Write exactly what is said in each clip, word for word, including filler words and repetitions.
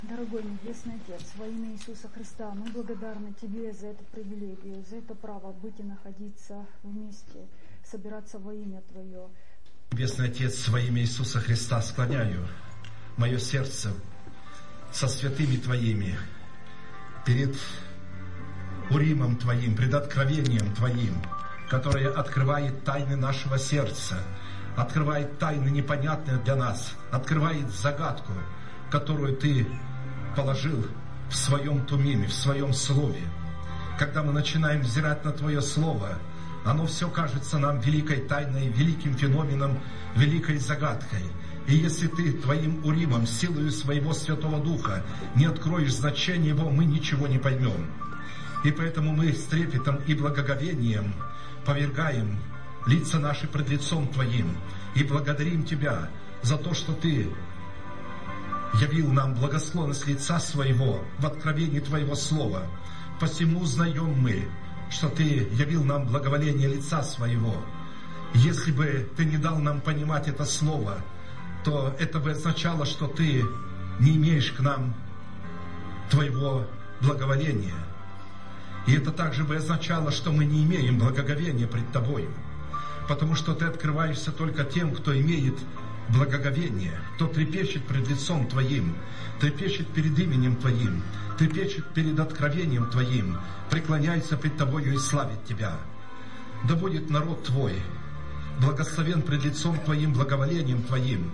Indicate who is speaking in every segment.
Speaker 1: Дорогой Небесный Отец, во имя Иисуса Христа, мы благодарны Тебе за эту привилегию, за это право быть и находиться вместе, собираться во имя Твое.
Speaker 2: Небесный Отец, во имя Иисуса Христа склоняю мое сердце со святыми Твоими перед Уримом Твоим, пред откровением Твоим, которое открывает тайны нашего сердца, открывает тайны непонятные для нас, открывает загадку, которую Ты положил в Своем Тумиме, в Своем Слове. Когда мы начинаем взирать на Твое Слово, оно все кажется нам великой тайной, великим феноменом, великой загадкой. И если Ты Твоим Уримом, силою Своего Святого Духа, не откроешь значение Его, мы ничего не поймем. И поэтому мы с трепетом и благоговением повергаем лица наши пред лицом Твоим и благодарим Тебя за то, что Ты явил нам благословность лица Своего в откровении Твоего Слова. Посему узнаем мы, что Ты явил нам благоволение лица Своего. Если бы Ты не дал нам понимать это Слово, то это бы означало, что Ты не имеешь к нам Твоего благоволения. И это также бы означало, что мы не имеем благоговения пред Тобою, потому что Ты открываешься только тем, кто имеет благоговение, кто трепещет пред лицом Твоим, трепещет перед именем Твоим, трепещет перед откровением Твоим, преклоняется пред Тобою и славит Тебя. Да будет народ Твой благословен пред лицом Твоим, благоволением Твоим.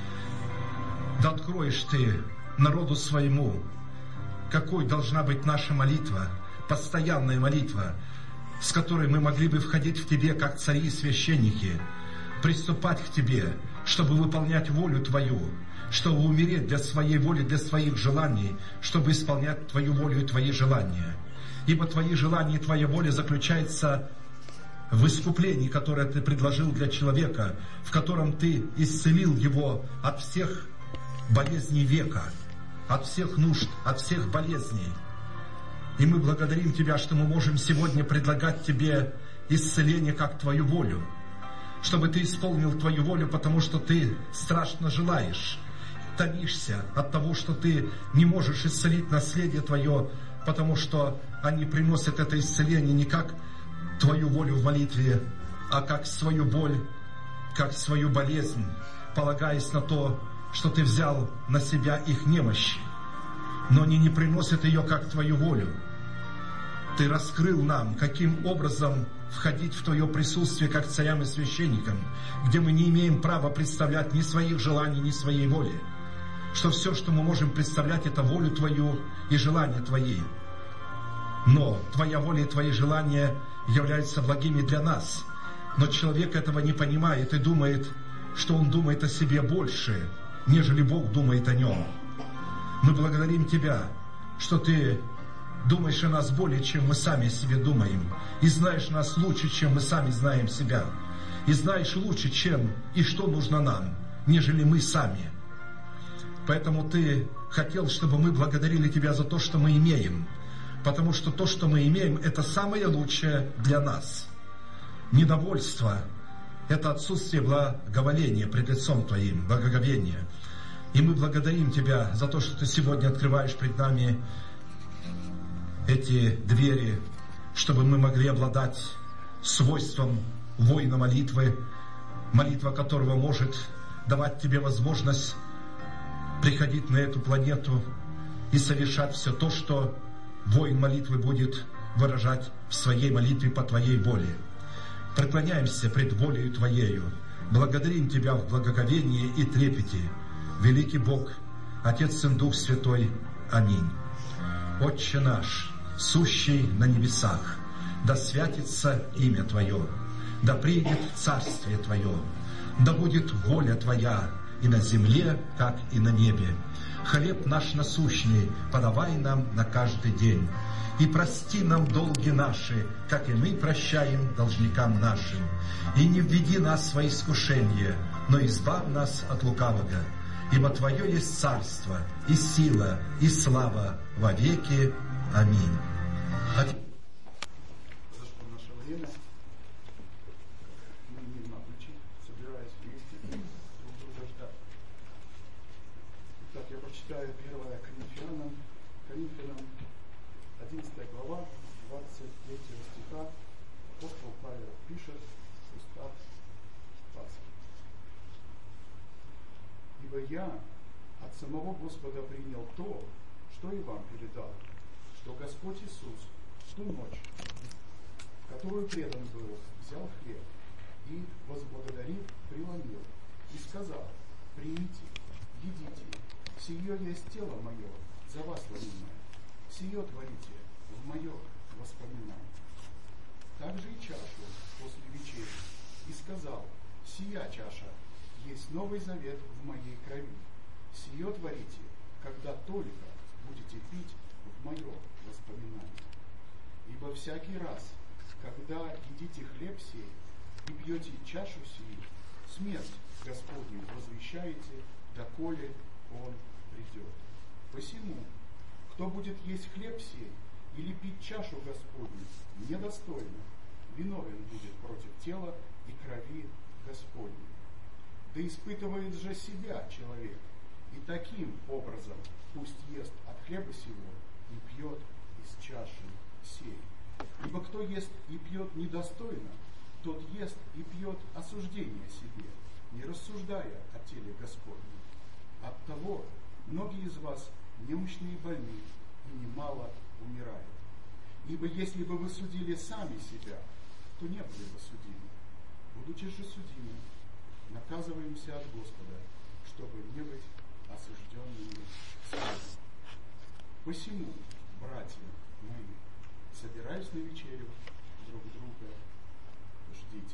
Speaker 2: Да откроешь Ты народу своему, какой должна быть наша молитва, постоянная молитва, с которой мы могли бы входить в Тебе, как цари и священники, приступать к Тебе, чтобы выполнять волю Твою, чтобы умереть для своей воли, для своих желаний, чтобы исполнять Твою волю и Твои желания. Ибо Твои желания и Твоя воля заключается в искуплении, которое Ты предложил для человека, в котором Ты исцелил его от всех болезней века, от всех нужд, от всех болезней. И мы благодарим Тебя, что мы можем сегодня предлагать Тебе исцеление как Твою волю, чтобы Ты исполнил Твою волю, потому что Ты страшно желаешь, томишься от того, что Ты не можешь исцелить наследие Твое, потому что они приносят это исцеление не как Твою волю в молитве, а как свою боль, как свою болезнь, полагаясь на то, что Ты взял на себя их немощь. Но они не приносят ее как Твою волю. Ты раскрыл нам, каким образом входить в Твое присутствие как царям и священникам, где мы не имеем права представлять ни своих желаний, ни своей воли. Что все, что мы можем представлять, это волю Твою и желания Твои. Но Твоя воля и Твои желания являются благими для нас. Но человек этого не понимает и думает, что он думает о себе больше, нежели Бог думает о нем. Мы благодарим Тебя, что Ты думаешь о нас более, чем мы сами о себе думаем, и знаешь нас лучше, чем мы сами знаем себя, и знаешь лучше, чем и что нужно нам, нежели мы сами. Поэтому Ты хотел, чтобы мы благодарили Тебя за то, что мы имеем, потому что то, что мы имеем, это самое лучшее для нас. Недовольство – это отсутствие благоволения пред лицом Твоим, благоговения. И мы благодарим Тебя за то, что Ты сегодня открываешь пред нами эти двери, чтобы мы могли обладать свойством воина молитвы, молитва которого может давать Тебе возможность приходить на эту планету и совершать все то, что воин молитвы будет выражать в своей молитве по Твоей воле. Преклоняемся пред волею Твоею, благодарим Тебя в благоговении и трепете. Великий Бог, Отец, Сын, Дух Святой. Аминь. Отче наш, сущий на небесах, да святится имя Твое, да придет Царствие Твое, да будет воля Твоя и на земле, как и на небе. Хлеб наш насущный подавай нам на каждый день, и прости нам долги наши, как и мы прощаем должникам нашим. И не введи нас в искушение, но избавь нас от лукавого. Ибо Твое есть царство, и сила, и слава во веки. Аминь.
Speaker 3: Зашло наше время. Мы мирно включить, собираясь вместе друг друга ждать. Итак, я прочитаю первое Коринфянам. Господа принял то, что и вам передал, что Господь Иисус в ту ночь, в которую предан был, взял хлеб и, возблагодарив, преломил и сказал: примите, едите, сие есть тело мое, за вас ломимое, сие творите в мое воспоминание. Также и чашу после вечери, и сказал: сия чаша есть новый завет в моей крови, сие творите, когда только будете пить в мое воспоминание. Ибо всякий раз, когда едите хлеб сей и пьете чашу сию, смерть Господню возвещаете, доколе Он придет. Посему, кто будет есть хлеб сей или пить чашу Господню недостойно, виновен будет против тела и крови Господней. Да испытывает же себя человек, и таким образом пусть ест от хлеба сего и пьет из чаши сей. Ибо кто ест и пьет недостойно, тот ест и пьет осуждение себе, не рассуждая о теле Господнем. Оттого многие из вас немощные и больны, и немало умирают. Ибо если бы вы судили сами себя, то не были бы судимы. Будучи же судимы, наказываемся от Господа, чтобы не быть осужденными сами. Посему, братья мои, собираясь на вечерю, друг друга ждите.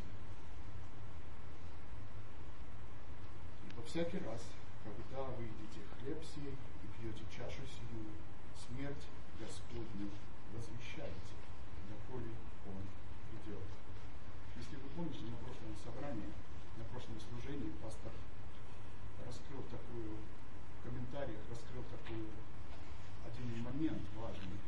Speaker 3: Ибо всякий раз, когда вы едите хлеб сей и пьете чашу сию, смерть Господню возвещаете, доколе Он придет. Если вы помните, на прошлом собрании, на прошлом служении пастор раскрыл такую, в комментариях раскрыл такую один момент важный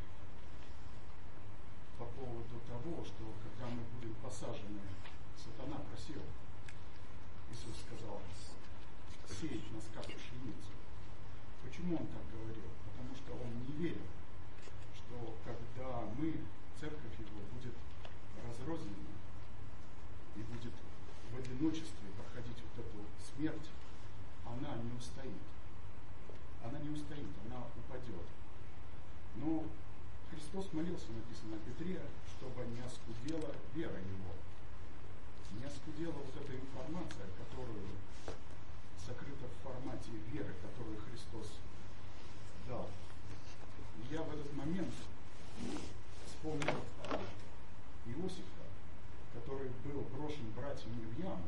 Speaker 3: по поводу того, что когда мы будем посажены, сатана просил, Иисус сказал, сеять нас как пшеницу. Почему Он так говорил? Потому что Он не верил, что когда мы, церковь Его, будет разрознена и будет в одиночестве проходить вот эту смерть, она не устоит. Она не устоит, она упадет. Но Христос молился, написано о Петре, чтобы не оскудела вера его. Не оскудела вот эта информация, которую сокрыта в формате веры, которую Христос дал. И я в этот момент вспомнил Иосифа, который был брошен братьями в яму.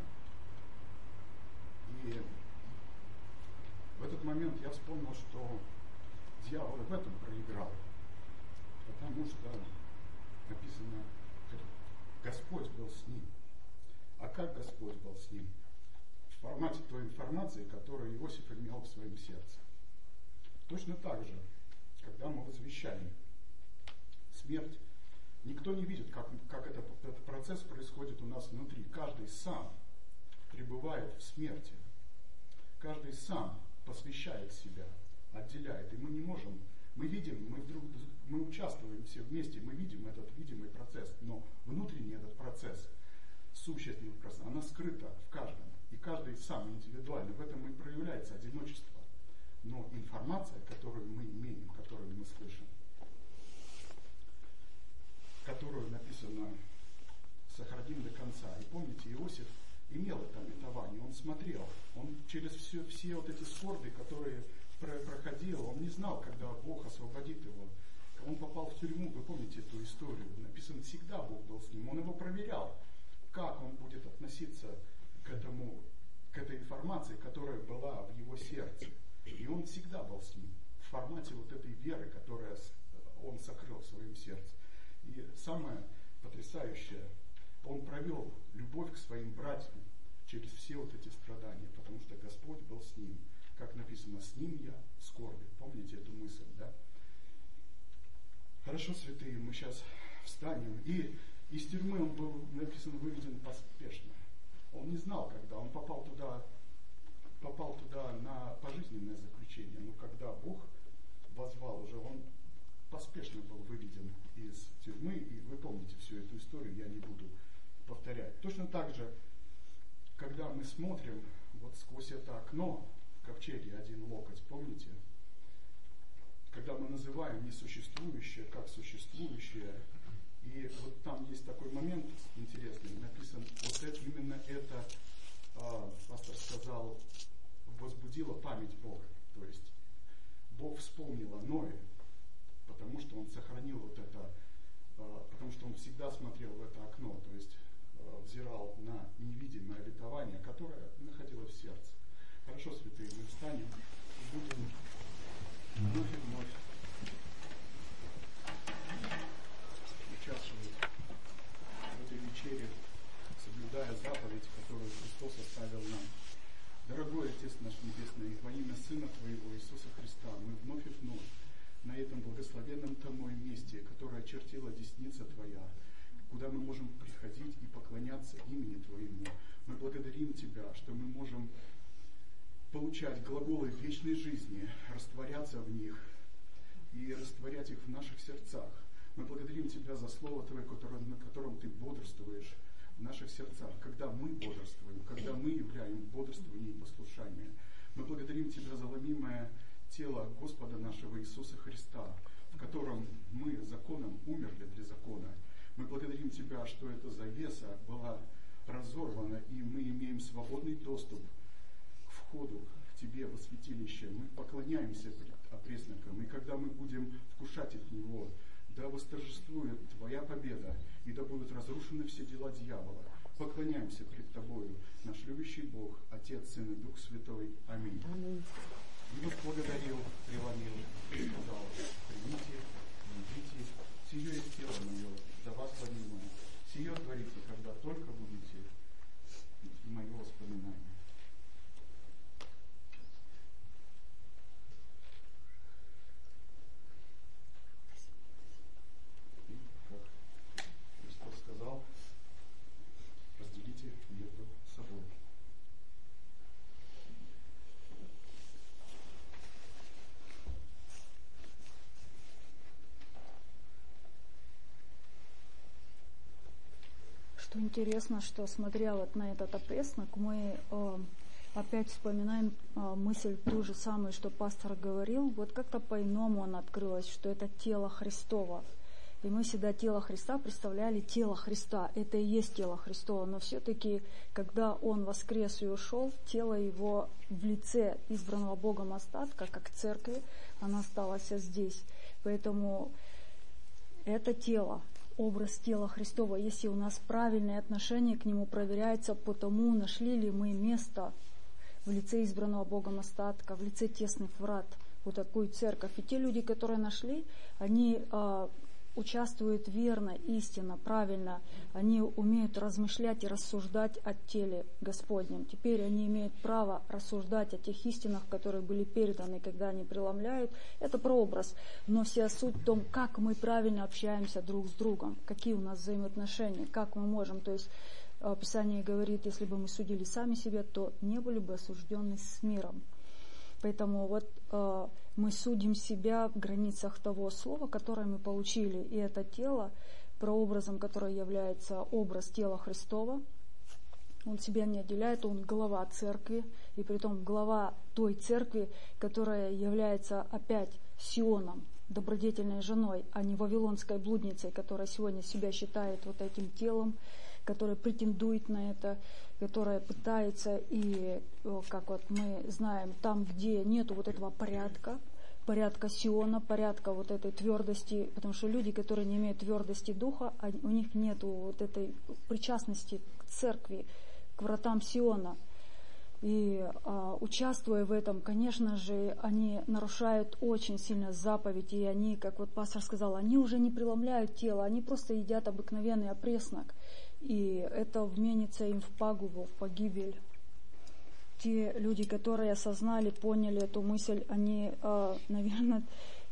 Speaker 3: И в этот момент я вспомнил, что дьявол в этом проиграл. Потому что написано, Господь был с ним. А как Господь был с ним? В формате той информации, которую Иосиф имел в своем сердце. Точно так же, когда мы возвещаем смерть, никто не видит, как, как это, этот процесс происходит у нас внутри. Каждый сам пребывает в смерти. Каждый сам посвящает себя, отделяет. И мы не можем, мы видим, мы вдруг, мы участвуем все вместе, мы видим этот видимый процесс, но внутренний этот процесс, сущность этого процесса, она скрыта в каждом. И каждый сам индивидуально. В этом и проявляется одиночество. Но информация, которую мы имеем, которую мы слышим, которую написано «сохраним до конца». И помните, Иосиф имел это обетование, он смотрел, он через все, все вот эти скорби, которые проходил, он не знал, когда Бог освободит его. Он попал в тюрьму, вы помните эту историю, написано, всегда Бог был с ним, он его проверял, как он будет относиться к этому, к этой информации, которая была в его сердце. И он всегда был с ним, в формате вот этой веры, которую он сокрыл в своем сердце. И самое потрясающее, он провел любовь к своим братьям через все вот эти страдания, потому что Господь был с ним. Как написано, с ним я в скорби. Помните эту мысль, да? Хорошо, святые, мы сейчас встанем. И из тюрьмы он был, написано, выведен поспешно. Он не знал, когда. Он попал туда, попал туда на пожизненное заключение. Но когда Бог возвал уже, он поспешно был выведен из тюрьмы. И вы помните всю эту историю, я не буду повторять. Точно так же, когда мы смотрим вот сквозь это окно в ковчеге один локоть, помните? когда мы называем несуществующее как существующее. И вот там есть такой момент интересный, написан, вот это, именно это, а, пастор сказал, возбудила память Бога. То есть Бог вспомнил о Ное, потому что он сохранил вот это, а, потому что он всегда смотрел в это окно, то есть а, взирал на невидимое обетование, которое находилось в сердце. Хорошо, святые, мы встанем и будем вновь и вновь участвовать в этой вечере, соблюдая заповедь, которую Христос оставил нам. Дорогой Отец наш Небесный, во имя Сына Твоего Иисуса Христа, мы вновь и вновь на этом благословенном Тобой месте, которое очертила десница Твоя, куда мы можем приходить и поклоняться имени Твоему. Мы благодарим Тебя, что мы можем получать глаголы вечной жизни, растворяться в них и растворять их в наших сердцах. Мы благодарим Тебя за Слово Твое, которое, на котором Ты бодрствуешь в наших сердцах, когда мы бодрствуем, когда мы являем бодрствование и послушание. Мы благодарим Тебя за ломимое тело Господа нашего Иисуса Христа, в котором мы законом умерли для закона. Мы благодарим Тебя, что эта завеса была разорвана, и мы имеем свободный доступ к входу к Тебе во святилище. Мы поклоняемся пред опресноком, и когда мы будем вкушать от Него, да восторжествует Твоя победа, и да будут разрушены все дела дьявола. Поклоняемся пред Тобою, наш любящий Бог, Отец, Сын и Дух Святой. Аминь. Аминь. И вот благодарил, преломил и сказал: примите, идите, сие есть тело мое, за вас ломимое. Сие творите, когда только будете и мое воспоминание. Сказал, разделите между собой.
Speaker 1: Что интересно, что смотря вот на этот опреснок, мы э, опять вспоминаем э, мысль ту же самую, что пастор говорил. Вот как-то по-иному она открылась, что это тело Христово. И мы всегда тело Христа представляли тело Христа. Это и есть тело Христово. Но все-таки, когда Он воскрес и ушел, тело Его в лице избранного Богом остатка, как церкви, оно осталось здесь. Поэтому это тело, образ тела Христова. Если у нас правильное отношение к Нему, проверяется по тому, нашли ли мы место в лице избранного Богом остатка, в лице тесных врат, вот такую церковь. И те люди, которые нашли, они участвуют верно, истинно, правильно. Они умеют размышлять и рассуждать о теле Господнем. Теперь они имеют право рассуждать о тех истинах, которые были переданы, когда они преломляют. Это прообраз. Но вся суть в том, как мы правильно общаемся друг с другом, какие у нас взаимоотношения, как мы можем. То есть Писание говорит, если бы мы судили сами себя, то не были бы осуждены с миром. Поэтому вот э, мы судим себя в границах того слова, которое мы получили. И это тело, прообразом, которое является образ тела Христова, он себя не отделяет, он глава церкви, и притом глава той церкви, которая является опять Сионом, добродетельной женой, а не вавилонской блудницей, которая сегодня себя считает вот этим телом, которая претендует на это, которая пытается, и, как вот мы знаем, там, где нету вот этого порядка, порядка Сиона, порядка вот этой твердости, потому что люди, которые не имеют твердости духа, у них нету вот этой причастности к церкви, к вратам Сиона. И а, участвуя в этом, конечно же, они нарушают очень сильно заповедь, и они, как вот пастор сказал, они уже не преломляют тело, они просто едят обыкновенный опреснок, и это вменится им в пагубу, в погибель. Те люди, которые осознали, поняли эту мысль, они, а, наверное,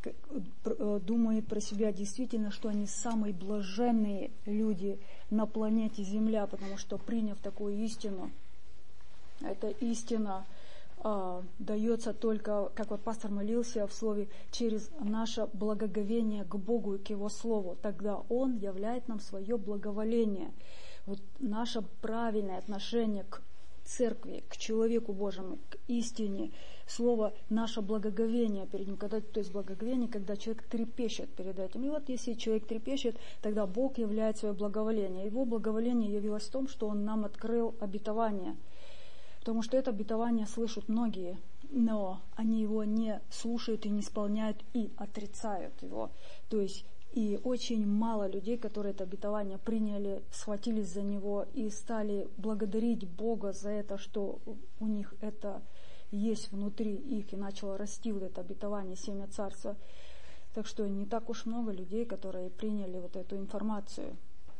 Speaker 1: думают про себя действительно, что они самые блаженные люди на планете Земля, потому что, приняв такую истину, эта истина а, дается только, как вот пастор молился в слове, через наше благоговение к Богу и к Его Слову. Тогда Он являет нам свое благоволение. Вот наше правильное отношение к церкви, к человеку Божьему, к истине. Слово наше благоговение перед ним, когда, то есть благоговение, когда человек трепещет перед этим. И вот если человек трепещет, тогда Бог являет свое благоволение. Его благоволение явилось в том, что Он нам открыл обетование. Потому что это обетование слышат многие, но они его не слушают и не исполняют, и отрицают его. То есть и очень мало людей, которые это обетование приняли, схватились за него и стали благодарить Бога за это, что у них это есть внутри их, и начало расти вот это обетование, семя царства. Так что не так уж много людей, которые приняли вот эту информацию.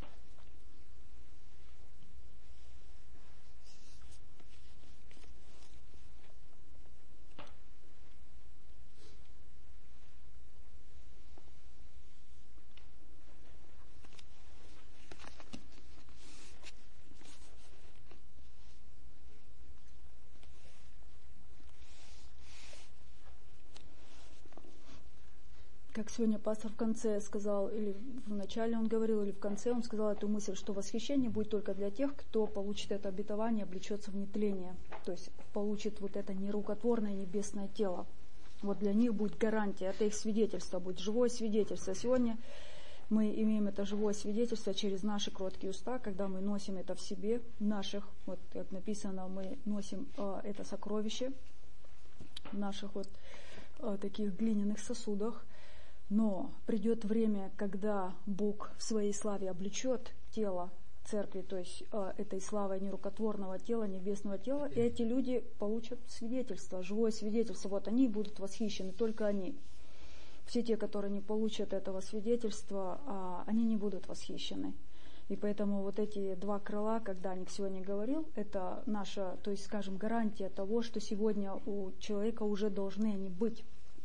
Speaker 1: Как сегодня пастор в конце сказал, или в начале он говорил, или в конце он сказал эту мысль, что восхищение будет только для тех, кто получит это обетование, облечется в нетление, то есть получит вот это нерукотворное небесное тело. Вот для них будет гарантия, это их свидетельство, будет живое свидетельство. Сегодня мы имеем это живое свидетельство через наши кроткие уста, когда мы носим это в себе, наших, вот как написано, мы носим э, это сокровище в наших вот э, таких глиняных сосудах. Но придет время, когда Бог в своей славе облечет тело церкви, то есть э, этой славой нерукотворного тела, небесного тела, и эти люди получат свидетельство, живое свидетельство. Вот они будут восхищены, только они. Все те, которые не получат этого свидетельства, э, они не будут восхищены. И поэтому вот эти два крыла, когда Ник сегодня говорил, это наша, то есть, скажем, гарантия того, что сегодня у человека уже должны они быть.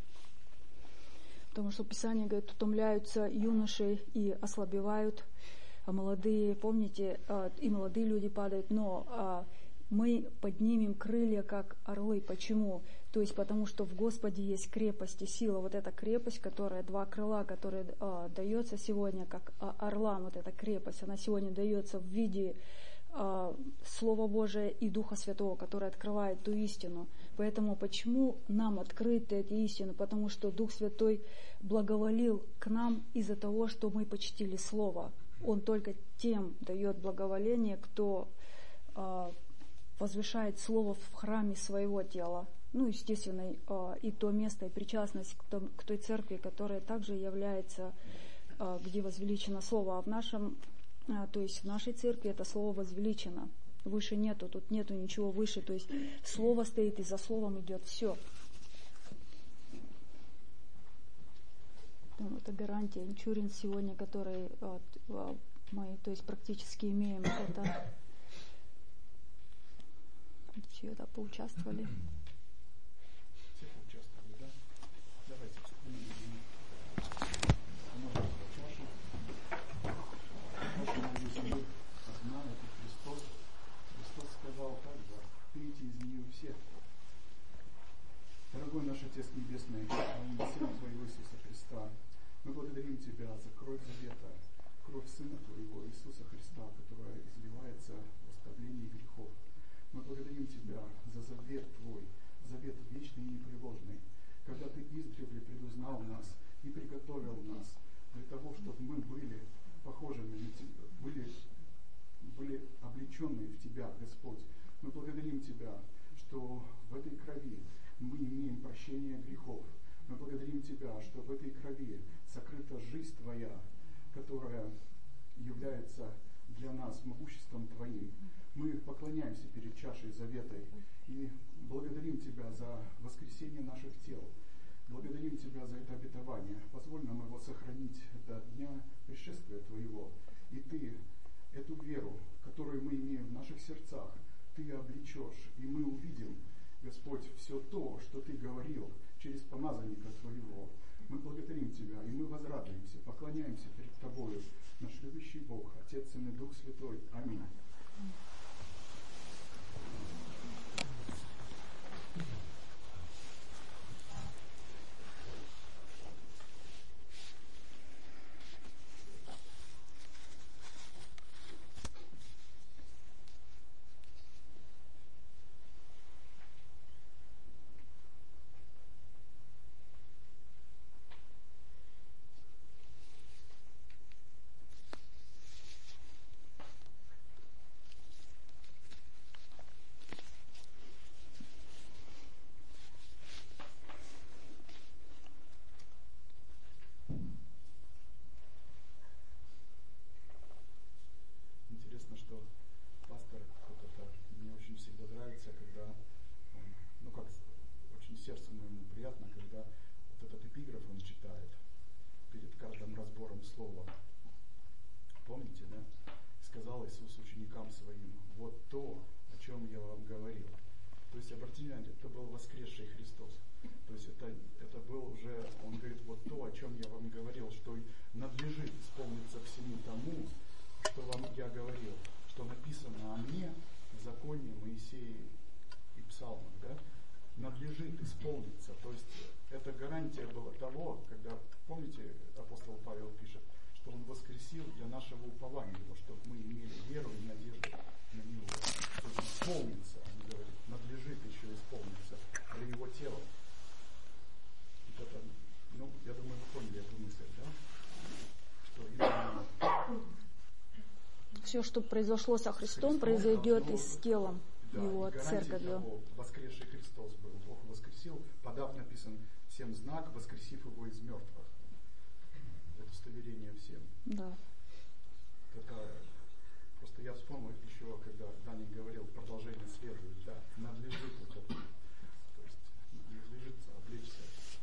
Speaker 1: Потому что Писание говорит, утомляются юноши и ослабевают, а молодые, помните, и молодые люди падают, но мы поднимем крылья, как орлы. Почему? То есть потому что в Господе есть крепость и сила. Вот эта крепость, которая, два крыла, которая дается сегодня, как орлам, вот эта крепость, она сегодня дается в виде Слова Божия и Духа Святого, который открывает ту истину. Поэтому почему нам открыты эти истины? Потому что Дух Святой благоволил к нам из-за того, что мы почтили Слово. Он только тем дает благоволение, кто э, возвышает Слово в храме своего тела. Ну, естественно, э, и то место, и причастность к, том, к той церкви, которая также является, э, где возвеличено Слово. А в нашем То есть в нашей церкви это слово возвеличено. Выше нету, тут нету ничего выше. То есть слово стоит, и за словом идет все. Это гарантия. Инчурин сегодня, который вот, мы то есть, практически имеем это. Все это поучаствовали.
Speaker 3: Все поучаствовали, да? Давайте. Одна, это Христос. Христос сказал также, пейте из нее все. Дорогой наш Отец Небесный, во имя Сына Твоего Иисуса Христа, мы благодарим Тебя за кровь завета, кровь Сына Твоего Иисуса Христа, которая изливается в оставлении грехов. Мы благодарим Тебя за завет Твой, завет вечный и непреложный, когда Ты издревле предузнал нас и приготовил нас для того, чтобы мы были похожими на Тебя, были, были облеченные в Тебя, Господь. Мы благодарим Тебя, что в этой крови мы имеем прощение грехов. Мы благодарим Тебя, что в этой крови сокрыта жизнь Твоя, которая является для нас могуществом Твоим. Мы поклоняемся перед чашей заветой и благодарим Тебя за воскресение наших тел. Благодарим Тебя за это обетование. Позволь нам его сохранить до дня пришествия Твоего. И Ты эту веру, которую мы имеем в наших сердцах, Ты облечешь. И мы увидим, Господь, все то, что Ты говорил через помазанника Твоего. Мы благодарим Тебя, и мы возрадуемся, поклоняемся перед Тобою, наш любящий Бог, Отец, Сын и Дух Святой. Аминь. был воскресший Христос. То есть это, это был уже, он говорит, вот то, о чем я вам говорил, что надлежит исполниться всему тому, что вам я говорил, что написано о мне в законе Моисея и Псалмах, да, надлежит исполниться. То есть это гарантия была того, когда, помните, апостол Павел пишет, что он воскресил для нашего упования его, чтобы мы имели веру и надежду на него. То есть исполнится, он говорит, надлежит еще исполниться для его тела. Это, ну, я думаю, вы поняли эту мысль, да? Что именно...
Speaker 1: Все, что произошло со Христом, Христом произойдет и с телом
Speaker 3: да,
Speaker 1: его, церковью.
Speaker 3: Воскресший Христос был, Бог воскресил, подав, написан, всем знак, воскресив его из мертвых. Удостоверение всем.
Speaker 1: Да.
Speaker 3: Это, просто я вспомнил еще, когда Даня говорил, продолжение следует, да, надлежит вот это, то есть надлежит облечься.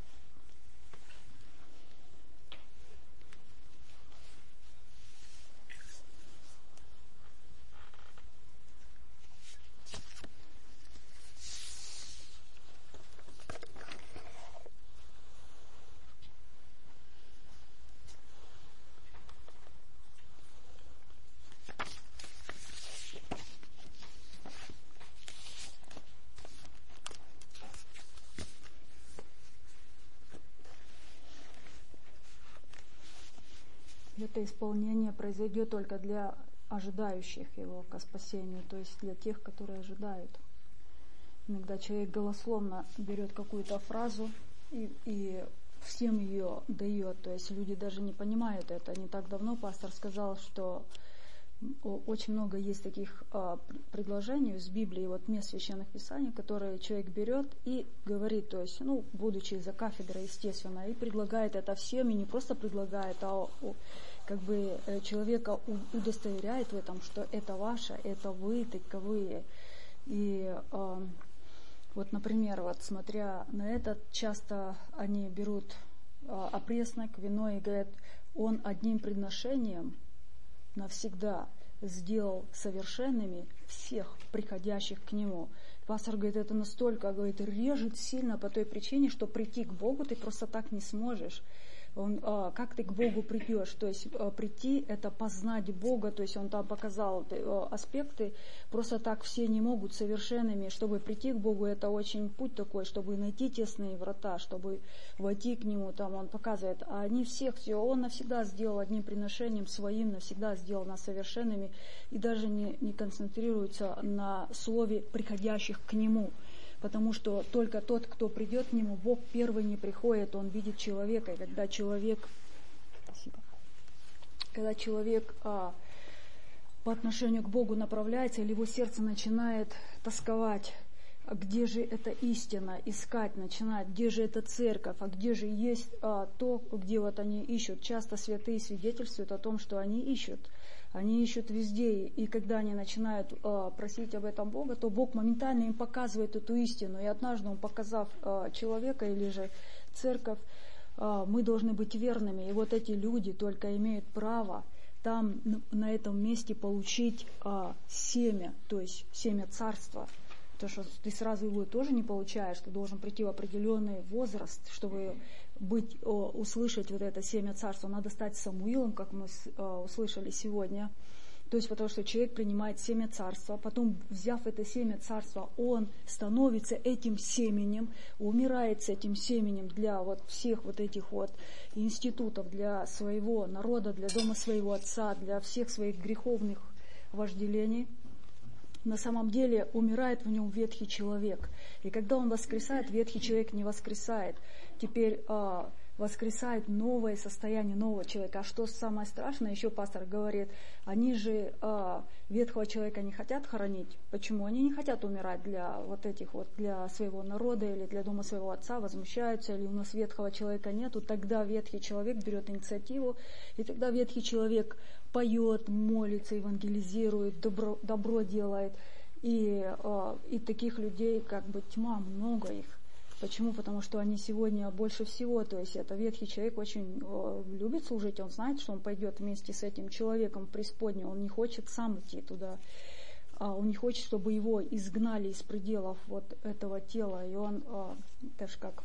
Speaker 1: Это исполнение произойдет только для ожидающих его ко спасению, то есть для тех, которые ожидают. Иногда человек голословно берет какую-то фразу и, и всем ее дает, то есть люди даже не понимают это. Не так давно пастор сказал, что очень много есть таких а, предложений из Библии, вот мест священных писаний, которые человек берет и говорит, то есть, ну, будучи за кафедрой, естественно, и предлагает это всем, и не просто предлагает, а как бы человека удостоверяет в этом, что это ваше, это вы таковые. И а, вот, например, вот смотря на это, часто они берут а, опреснок, вино и говорят, он одним приношением навсегда сделал совершенными всех приходящих к нему. Пастор говорит, это настолько, говорит, режет сильно по той причине, что прийти к Богу ты просто так не сможешь. Он, а, как ты к Богу придешь? То есть а, прийти — это познать Бога, то есть он там показал а, аспекты, просто так все не могут совершенными. Чтобы прийти к Богу, это очень путь такой, чтобы найти тесные врата, чтобы войти к Нему, там он показывает. А они всех, все, он навсегда сделал одним приношением своим, навсегда сделал нас совершенными, и даже не, не концентрируется на слове приходящих к Нему. Потому что только тот, кто придет к Нему, Бог первый не приходит, Он видит человека. И когда человек, спасибо, когда человек а, по отношению к Богу направляется, или его сердце начинает тосковать, а где же эта истина, искать начинает, где же эта церковь, а где же есть а, то, где вот они ищут. Часто святые свидетельствуют о том, что они ищут. Они ищут везде, и когда они начинают э, просить об этом Бога, то Бог моментально им показывает эту истину. И однажды Он, показав э, человека или же церковь, э, мы должны быть верными. И вот эти люди только имеют право там, на этом месте, получить э, семя, то есть семя царства. Потому что ты сразу его тоже не получаешь, ты должен прийти в определенный возраст, чтобы быть, о, услышать вот это семя царства. Надо стать Самуилом, как мы о, услышали сегодня. То есть потому что человек принимает семя царства, потом, взяв это семя царства, он становится этим семенем, умирает с этим семенем для вот всех вот этих вот институтов, для своего народа, для дома своего отца, для всех своих греховных вожделений. На самом деле умирает в нем ветхий человек. И когда он воскресает, ветхий человек не воскресает. Теперь а, воскресает новое состояние нового человека. А что самое страшное, еще пастор говорит, они же а, ветхого человека не хотят хоронить. Почему? Они не хотят умирать для вот этих вот, для своего народа или для дома своего отца, возмущаются, или у нас ветхого человека нету. Тогда ветхий человек берет инициативу, и тогда ветхий человек поет, молится, евангелизирует, добро, добро делает. И, э, и таких людей как бы тьма, много их. Почему? Потому что они сегодня больше всего, то есть это ветхий человек очень э, любит служить, он знает, что он пойдет вместе с этим человеком в преисподнюю, он не хочет сам идти туда. а, он не хочет, чтобы его изгнали из пределов вот этого тела, и он, а, это же как,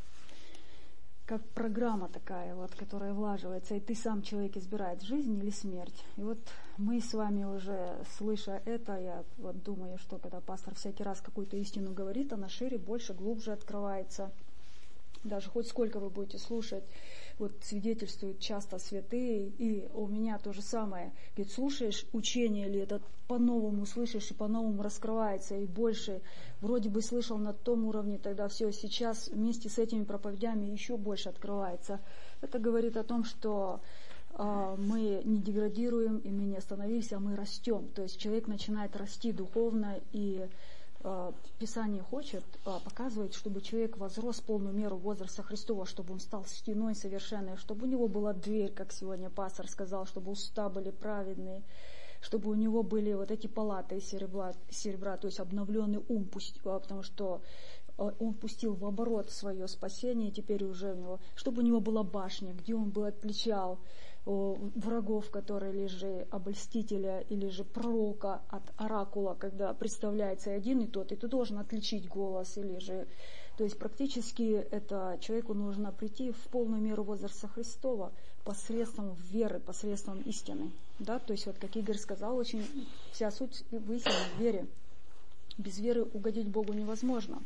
Speaker 1: как программа такая, вот, которая влаживается, и ты сам, человек, избирает жизнь или смерть. И вот мы с вами уже, слыша это, я вот думаю, что когда пастор всякий раз какую-то истину говорит, она шире, больше, глубже открывается. Даже хоть сколько вы будете слушать, вот свидетельствуют часто святые, и у меня то же самое. Ведь слушаешь учение, или это по-новому слышишь, и по-новому раскрывается, и больше. Вроде бы слышал на том уровне, тогда все, сейчас вместе с этими проповедями еще больше открывается. Это говорит о том, что э, мы не деградируем, и мы не остановились, а мы растем. То есть человек начинает расти духовно, и Писание хочет показывать, чтобы человек возрос в полную меру возраста Христова, чтобы он стал стеной совершенной, чтобы у него была дверь, как сегодня пастор сказал, чтобы уста были праведные, чтобы у него были вот эти палаты из серебра, серебра, то есть обновленный ум, потому что он пустил в оборот свое спасение, и теперь уже у него, чтобы у него была башня, где он бы отличал врагов, которые или же обольстителя, или же пророка от оракула, когда представляется один и тот, и ты должен отличить голос, или же, то есть практически это человеку нужно прийти в полную меру возраста Христова посредством веры, посредством истины, да, то есть вот как Игорь сказал, очень вся суть в истине, в вере. Без веры угодить Богу невозможно.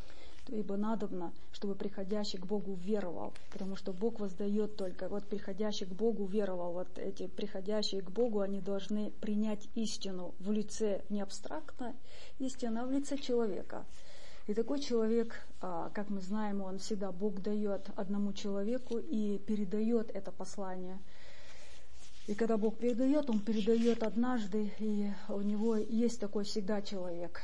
Speaker 1: Ибо надобно, чтобы приходящий к Богу веровал, потому что Бог воздает только, вот приходящий к Богу веровал, вот эти приходящие к Богу, они должны принять истину в лице не абстрактно истина, а в лице человека. И такой человек, как мы знаем, он всегда, Бог дает одному человеку и передает это послание. И когда Бог передает, Он передает однажды, и у него есть такой всегда человек.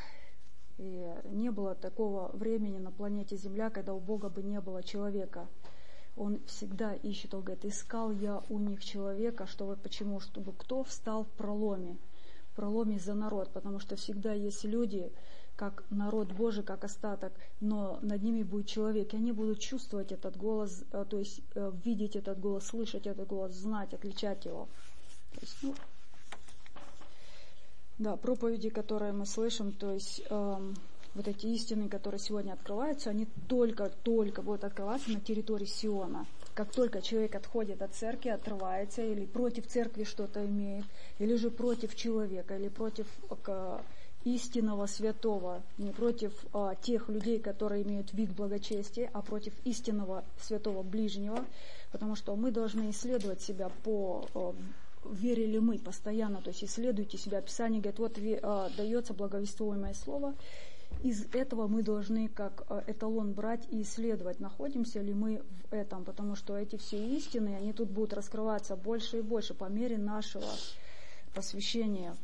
Speaker 1: И не было такого времени на планете Земля, когда у Бога бы не было человека. Он всегда ищет, он говорит, искал я у них человека, чтобы, почему? Чтобы кто встал в проломе, в проломе за народ, потому что всегда есть люди, как народ Божий, как остаток, но над ними будет человек, и они будут чувствовать этот голос, то есть видеть этот голос, слышать этот голос, знать, отличать его. То есть, ну, да, проповеди, которые мы слышим, то есть эм, вот эти истины, которые сегодня открываются, они только-только будут открываться на территории Сиона. Как только человек отходит от церкви, отрывается, или против церкви что-то имеет, или же против человека, или против к, истинного святого, не против а, тех людей, которые имеют вид благочестия, а против истинного святого ближнего, потому что мы должны исследовать себя по... А, верили мы постоянно, то есть исследуйте себя. Писание говорит, вот а, дается благовествуемое слово, из этого мы должны как а, эталон брать и исследовать, находимся ли мы в этом, потому что эти все истины, они тут будут раскрываться больше и больше по мере нашего посвящения.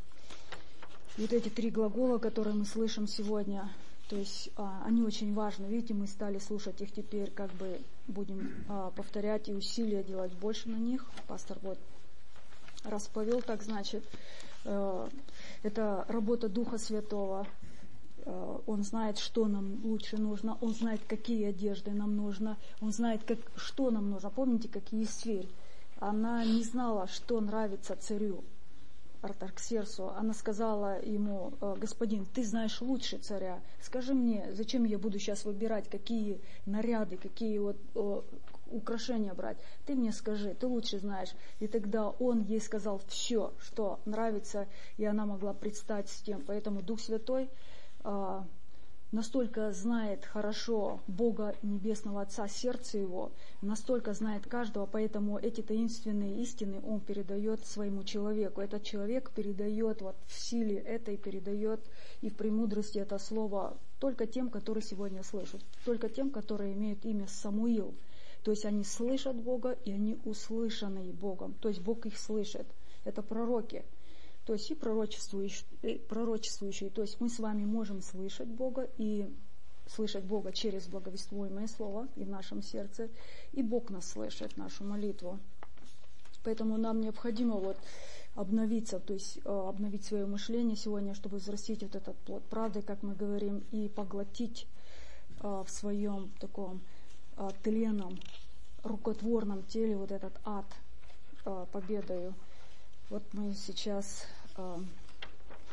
Speaker 1: И вот эти три глагола, которые мы слышим сегодня, то есть а, они очень важны. Видите, мы стали слушать их теперь, как бы будем а, повторять и усилия делать больше на них. Пастор вот расповел, так значит, э, это работа Духа Святого. Э, он знает, что нам лучше нужно, Он знает, какие одежды нам нужно, Он знает, как, что нам нужно. Помните, как Есфирь? Она не знала, что нравится царю Артаксерксу. Она сказала ему, господин, ты знаешь лучше царя, скажи мне, зачем я буду сейчас выбирать, какие наряды, какие вот украшения брать. Ты мне скажи, ты лучше знаешь. И тогда он ей сказал все, что нравится, и она могла предстать с тем. Поэтому Дух Святой а, настолько знает хорошо Бога Небесного Отца, сердце Его, настолько знает каждого, поэтому эти таинственные истины Он передает своему человеку. Этот человек передает вот в силе этой, передает и в премудрости это слово только тем, которые сегодня слышат, только тем, которые имеют имя Самуил. То есть они слышат Бога, и они услышаны Богом. То есть Бог их слышит. Это пророки. То есть и пророчествующие, пророчествующие. То есть мы с вами можем слышать Бога и слышать Бога через благовествуемое слово и в нашем сердце. И Бог нас слышит, нашу молитву. Поэтому нам необходимо вот обновиться, то есть обновить свое мышление сегодня, чтобы взрастить вот этот плод правды, как мы говорим, и поглотить в своем таком тленном, рукотворном теле вот этот ад а, победою. Вот мы сейчас а,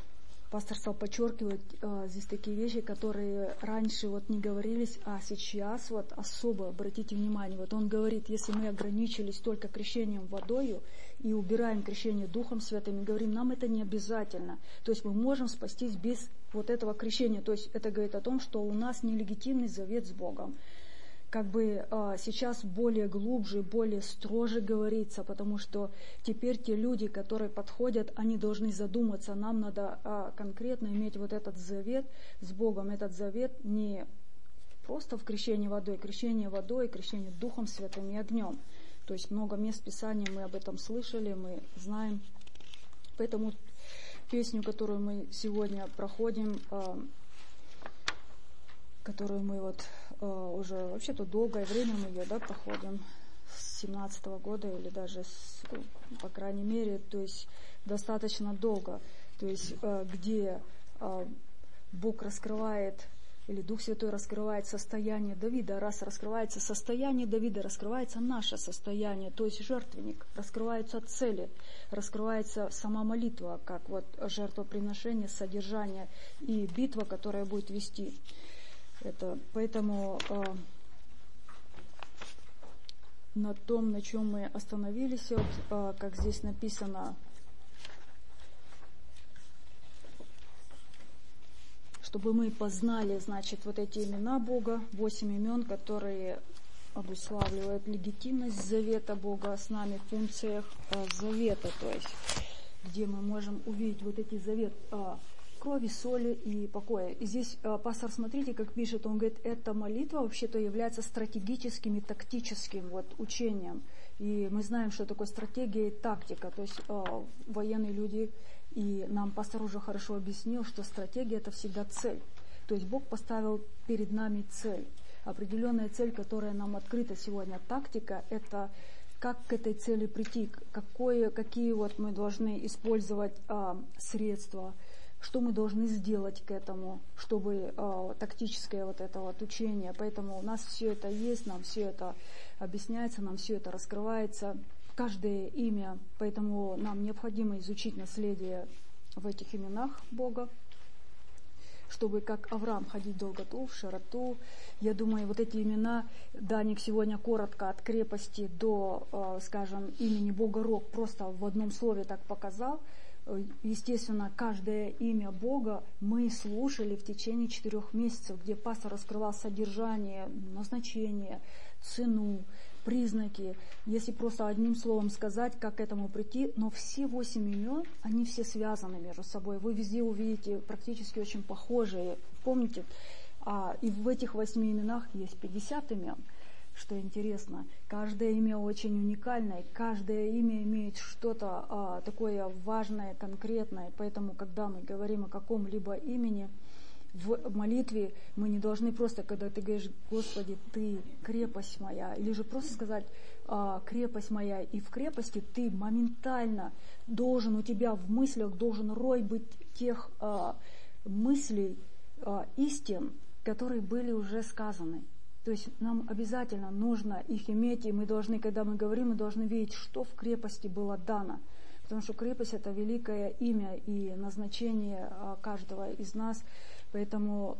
Speaker 1: пастор стал подчеркивать э, здесь такие вещи, которые раньше вот не говорились, а сейчас вот особо обратите внимание. Вот он говорит, если мы ограничились только крещением водою и убираем крещение Духом Святым, и говорим, нам это не обязательно. То есть мы можем спастись без вот этого крещения. То есть это говорит о том, что у нас нелегитимный завет с Богом. Как бы а, сейчас более глубже, более строже говорится, потому что теперь те люди, которые подходят, они должны задуматься, нам надо а, конкретно иметь вот этот завет с Богом. Этот завет не просто в крещении водой, крещение водой, крещение Духом Святым и огнем. То есть много мест Писания мы об этом слышали, мы знаем. Поэтому песню, которую мы сегодня проходим, а, которую мы вот uh, уже вообще-то долгое время мы ее, да, проходим с семнадцатого года или даже с, по крайней мере, то есть достаточно долго, то есть uh, где uh, Бог раскрывает или Дух Святой раскрывает состояние Давида, раз раскрывается состояние Давида, раскрывается наше состояние, то есть жертвенник, раскрываются цели, раскрывается сама молитва, как вот жертвоприношение, содержание и битва, которая будет вести. Это, поэтому э, на том, на чем мы остановились, вот, э, как здесь написано, чтобы мы познали, значит, вот эти имена Бога, восемь имен, которые обуславливают легитимность завета Бога с нами в функциях э, завета, то есть где мы можем увидеть вот эти завет э, крови, соли и покоя. И здесь э, пастор, смотрите, как пишет, он говорит, эта молитва вообще-то является стратегическим и тактическим вот, учением. И мы знаем, что такое стратегия и тактика. То есть э, военные люди, и нам пастор уже хорошо объяснил, что стратегия — это всегда цель. То есть Бог поставил перед нами цель. Определенная цель, которая нам открыта сегодня. Тактика — это как к этой цели прийти, какое, какие вот мы должны использовать э, средства, что мы должны сделать к этому, чтобы э, тактическое вот это вот учение. Поэтому у нас все это есть, нам все это объясняется, нам все это раскрывается, каждое имя. Поэтому нам необходимо изучить наследие в этих именах Бога, чтобы как Авраам ходить в долготу, в широту. Я думаю, вот эти имена, Даник сегодня коротко от крепости до, э, скажем, имени Бога Рог просто в одном слове так показал. Естественно, каждое имя Бога мы слушали в течение четырех месяцев, где пастор раскрывал содержание, назначение, цену, признаки. Если просто одним словом сказать, как к этому прийти, но все восемь имен, они все связаны между собой. Вы везде увидите практически очень похожие. Помните, а, и в этих восьми именах есть пятьдесят имен. Что интересно, каждое имя очень уникальное, каждое имя имеет что-то а, такое важное, конкретное. Поэтому, когда мы говорим о каком-либо имени, в молитве мы не должны просто, когда ты говоришь, Господи, Ты крепость моя, или же просто сказать а, крепость моя, и в крепости ты моментально должен, у тебя в мыслях должен рой быть тех а, мыслей, а, истин, которые были уже сказаны. То есть нам обязательно нужно их иметь, и мы должны, когда мы говорим, мы должны видеть, что в крепости было дано. Потому что крепость — это великое имя и назначение каждого из нас. Поэтому,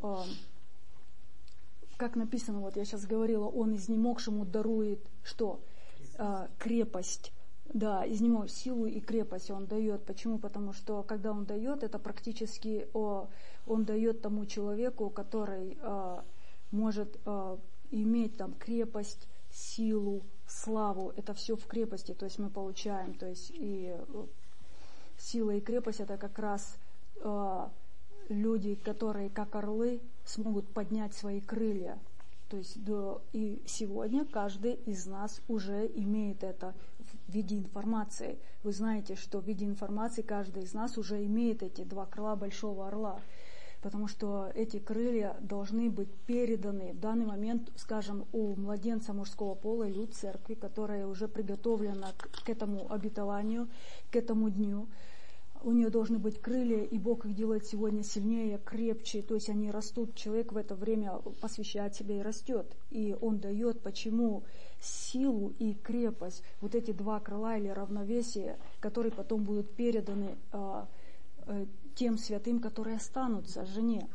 Speaker 1: как написано, вот я сейчас говорила, Он изнемогшему дарует что? Крепость. Да, изнемог силу и крепость Он дает. Почему? Потому что когда Он дает, это практически Он дает тому человеку, который может иметь там крепость, силу, славу. Это все в крепости, то есть мы получаем. То есть и сила и крепость — это как раз э, люди, которые как орлы смогут поднять свои крылья. То есть до, и сегодня каждый из нас уже имеет это в виде информации. Вы знаете, что в виде информации каждый из нас уже имеет эти два крыла большого орла. Потому что эти крылья должны быть переданы в данный момент, скажем, у младенца мужского пола или у церкви, которая уже приготовлена к, к этому обетованию, к этому дню. У нее должны быть крылья, и Бог их делает сегодня сильнее, крепче, то есть они растут. Человек в это время посвящает себя и растет. И Он дает почему силу и крепость, вот эти два крыла или равновесие, которые потом будут переданы тем святым, которые останутся, жене.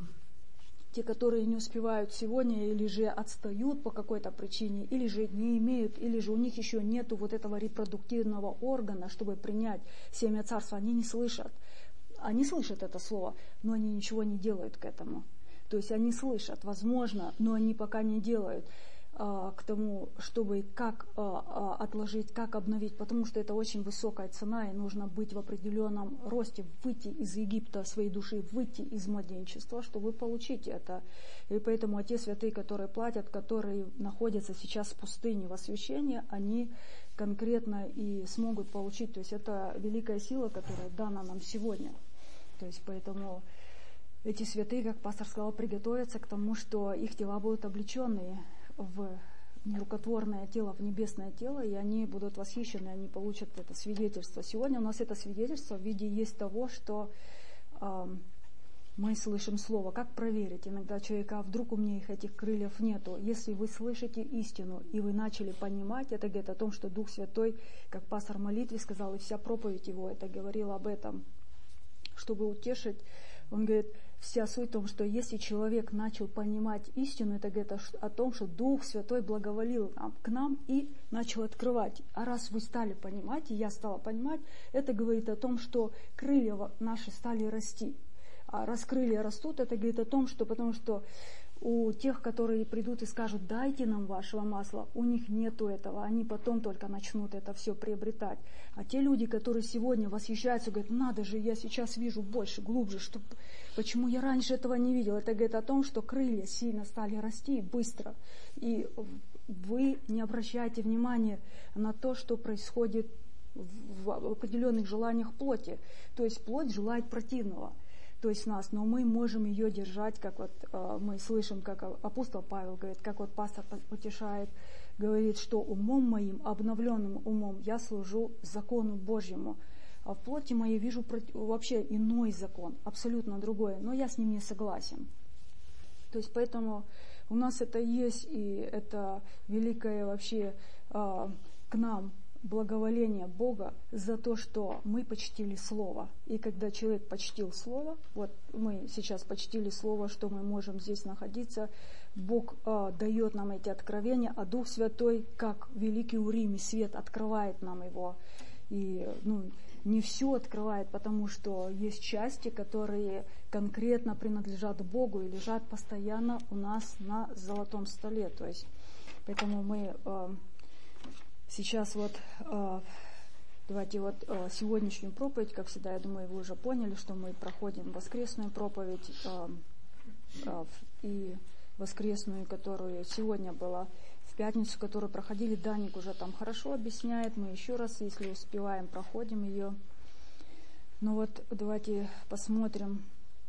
Speaker 1: Те, которые не успевают сегодня, или же отстают по какой-то причине, или же не имеют, или же у них еще нету вот этого репродуктивного органа, чтобы принять семя царства, они не слышат. Они слышат это слово, но они ничего не делают к этому. То есть они слышат, возможно, но они пока не делают а, к тому, чтобы как а, а, отложить, как обновить, потому что это очень высокая цена, и нужно быть в определенном росте, выйти из Египта своей души, выйти из младенчества, чтобы получить это. И поэтому а те святые, которые платят, которые находятся сейчас в пустыне в освящении, они конкретно и смогут получить. То есть это великая сила, которая дана нам сегодня. То есть поэтому эти святые, как пастор сказал, приготовятся к тому, что их тела будут облеченные в нерукотворное тело, в небесное тело, и они будут восхищены, они получат это свидетельство. Сегодня у нас это свидетельство в виде есть того, что э, мы слышим слово. Как проверить? Иногда человека, а вдруг у меня их этих крыльев нету. Если вы слышите истину, и вы начали понимать, это говорит о том, что Дух Святой, как пастор в молитве сказал, и вся проповедь его, это говорил об этом, чтобы утешить. Он говорит, вся суть в том, что если человек начал понимать истину, это говорит о том, что Дух Святой благоволил к нам и начал открывать. А раз вы стали понимать, и я стала понимать, это говорит о том, что крылья наши стали расти. А раз крылья растут, это говорит о том, что потому что у тех, которые придут и скажут, дайте нам вашего масла, у них нету этого, они потом только начнут это все приобретать. А те люди, которые сегодня восхищаются, говорят, надо же, я сейчас вижу больше, глубже, что, почему я раньше этого не видел? Это говорит о том, что крылья сильно стали расти быстро, и вы не обращаете внимания на то, что происходит в определенных желаниях плоти. То есть плоть желает противного. То есть нас, но мы можем ее держать, как вот э, мы слышим, как апостол Павел говорит, как вот пастор утешает, говорит, что умом моим, обновленным умом, я служу закону Божьему, а в плоти моей вижу вообще иной закон, абсолютно другой, но я с ним не согласен. То есть поэтому у нас это есть, и это великое вообще э, к нам благоволение Бога за то, что мы почтили Слово. И когда человек почтил Слово, вот мы сейчас почтили Слово, что мы можем здесь находиться, Бог э, дает нам эти откровения, а Дух Святой, как великий Урим и свет, открывает нам его. И ну, не все открывает, потому что есть части, которые конкретно принадлежат Богу и лежат постоянно у нас на золотом столе. То есть, поэтому мы... Э, Сейчас вот, э, давайте вот э, сегодняшнюю проповедь, как всегда, я думаю, вы уже поняли, что мы проходим воскресную проповедь э, э, и воскресную, которую сегодня была, в пятницу, которую проходили, Даник уже там хорошо объясняет, мы еще раз, если успеваем, проходим ее. Но вот давайте посмотрим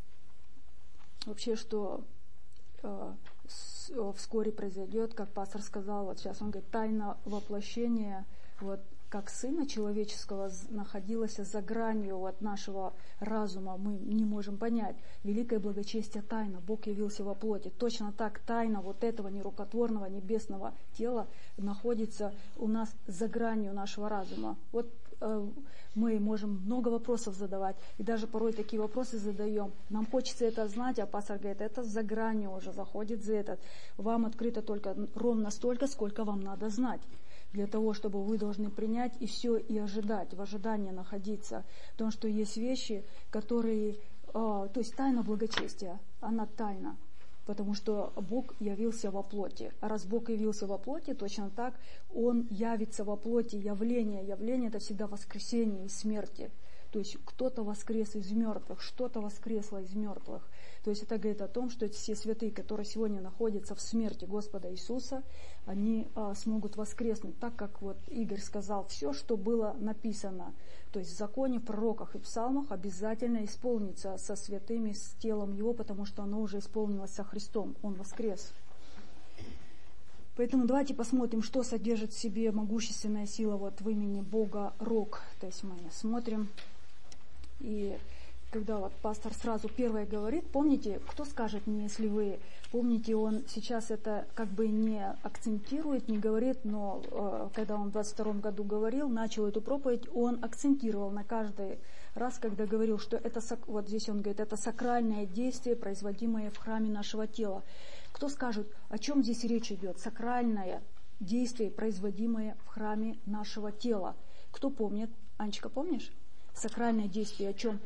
Speaker 1: вообще, что... Э, вскоре произойдет, как пастор сказал, вот сейчас он говорит, тайна воплощения, вот как Сына Человеческого находилась за гранью вот нашего разума, мы не можем понять. Великое благочестие тайна, Бог явился во плоти. Точно так тайна вот этого нерукотворного небесного тела находится у нас за гранью нашего разума. Вот э, мы можем много вопросов задавать, и даже порой такие вопросы задаем. Нам хочется это знать, а пастор говорит, это за гранью уже заходит за этот. Вам открыто только ровно столько, сколько вам надо знать, для того, чтобы вы должны принять и все, и ожидать, в ожидании находиться. Потому что есть вещи, которые... Э, то есть тайна благочестия, она тайна, потому что Бог явился во плоти. А раз Бог явился во плоти, точно так Он явится во плоти. Явление, явление — это всегда воскресение из смерти. То есть кто-то воскрес из мертвых, что-то воскресло из мертвых. То есть это говорит о том, что эти все святые, которые сегодня находятся в смерти Господа Иисуса, они а, смогут воскреснуть, так как вот Игорь сказал, все, что было написано, то есть в законе, в пророках и псалмах, обязательно исполнится со святыми, с телом Его, потому что оно уже исполнилось со Христом, Он воскрес. Поэтому давайте посмотрим, что содержит в себе могущественная сила вот в имени Бога Рог. То есть мы смотрим. И когда вот пастор сразу первое говорит, помните, кто скажет мне, если вы помните, он сейчас это как бы не акцентирует, не говорит, но э, когда он в двадцать втором году говорил, начал эту проповедь, он акцентировал на каждый раз, когда говорил, что это, вот здесь он говорит, это сакральное действие, производимое в храме нашего тела. Кто скажет, о чем здесь речь идет? Сакральное действие, производимое в храме нашего тела. Кто помнит? Анечка, помнишь? Сакральное действие о чем?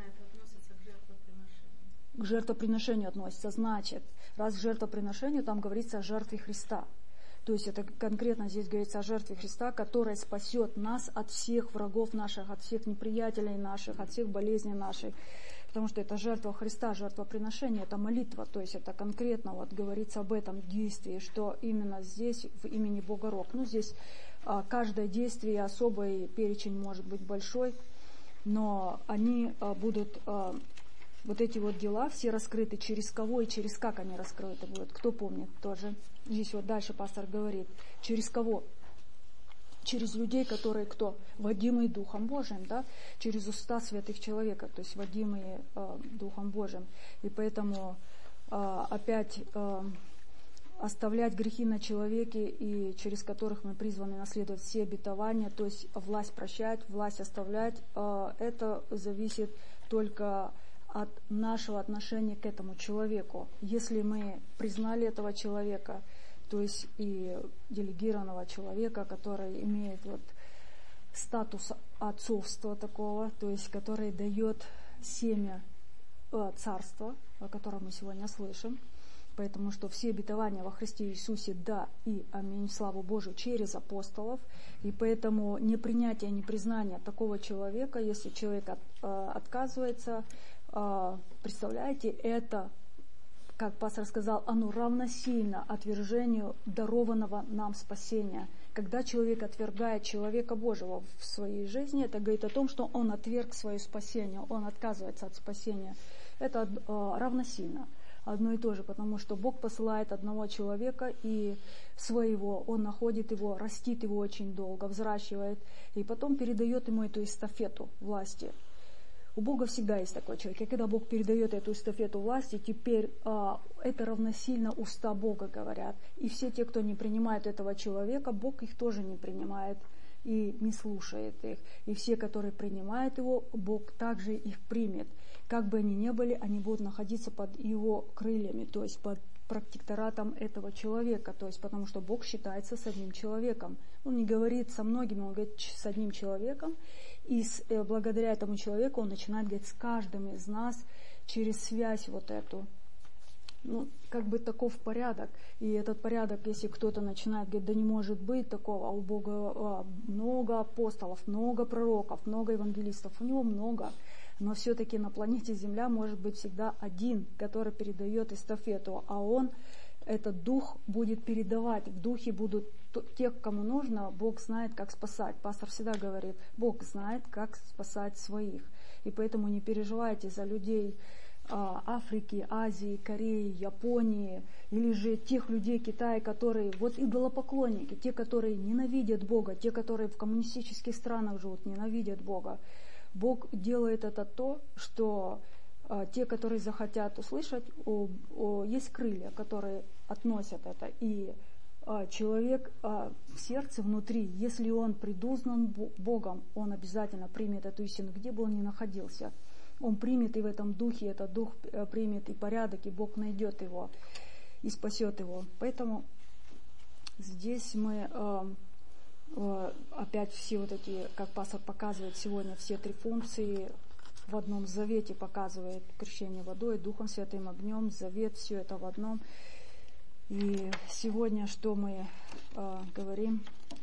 Speaker 1: К жертвоприношению относится. Значит, раз к жертвоприношению, там говорится о жертве Христа. То есть это конкретно здесь говорится о жертве Христа, которая спасет нас от всех врагов наших, от всех неприятелей наших, от всех болезней наших. Потому что это жертва Христа, жертвоприношение, это молитва. То есть это конкретно вот говорится об этом действии, что именно здесь в имени Бога Рог. Ну, здесь а, каждое действие, особый перечень может быть большой, но они а, будут... А, Вот эти вот дела все раскрыты, через кого и через как они раскрыты будут. Кто помнит тоже? Здесь вот дальше пастор говорит. Через кого? Через людей, которые кто? Водимые Духом Божиим, да? Через уста святых человека, то есть водимые э, Духом Божиим. И поэтому э, опять э, оставлять грехи на человеке, и через которых мы призваны наследовать все обетования, то есть власть прощать, власть оставлять, э, это зависит только от нашего отношения к этому человеку. Если мы признали этого человека, то есть и делегированного человека, который имеет вот статус отцовства такого, то есть который дает семя э, царства, о котором мы сегодня слышим, поэтому что все обетования во Христе Иисусе да и аминь, славу Божию, через апостолов, и поэтому непринятие, непризнание такого человека, если человек от, э, отказывается, представляете, это, как пастор сказал, оно равносильно отвержению дарованного нам спасения. Когда человек отвергает человека Божьего в своей жизни, это говорит о том, что он отверг свое спасение, он отказывается от спасения. Это равносильно одно и то же, потому что Бог посылает одного человека и своего, он находит его, растит его очень долго, взращивает, и потом передает ему эту эстафету власти. У Бога всегда есть такой человек. И когда Бог передает эту эстафету власти, теперь а, это равносильно уста Бога говорят. И все те, кто не принимает этого человека, Бог их тоже не принимает и не слушает их. И все, которые принимают его, Бог также их примет. Как бы они ни были, они будут находиться под его крыльями, то есть под протекторатом этого человека, то есть потому что Бог считается с одним человеком. Он не говорит со многими, он говорит с одним человеком, и с, э, благодаря этому человеку он начинает говорить с каждым из нас через связь вот эту. Ну, как бы таков порядок. И этот порядок, если кто-то начинает говорить, да не может быть такого, а у Бога а, много апостолов, много пророков, много евангелистов, у него много. Но все-таки на планете Земля может быть всегда один, который передает эстафету, а он, этот дух, будет передавать. В духе будут те, кому нужно, Бог знает, как спасать. Пастор всегда говорит, Бог знает, как спасать своих. И поэтому не переживайте за людей а, Африки, Азии, Кореи, Японии, или же тех людей Китая, которые вот идолопоклонники, те, которые ненавидят Бога, те, которые в коммунистических странах живут, ненавидят Бога. Бог делает это то, что а, те, которые захотят услышать, о, о, есть крылья, которые относят это. И а, человек а, в сердце, внутри, если он предузнан Богом, он обязательно примет эту истину, где бы он ни находился. Он примет и в этом духе, этот дух примет и порядок, и Бог найдет его и спасет его. Поэтому здесь мы... А, опять все вот эти, как пастор показывает сегодня, все три функции в одном завете показывает: крещение водой, Духом Святым, огнем, завет, все это в одном. И сегодня что мы э, говорим?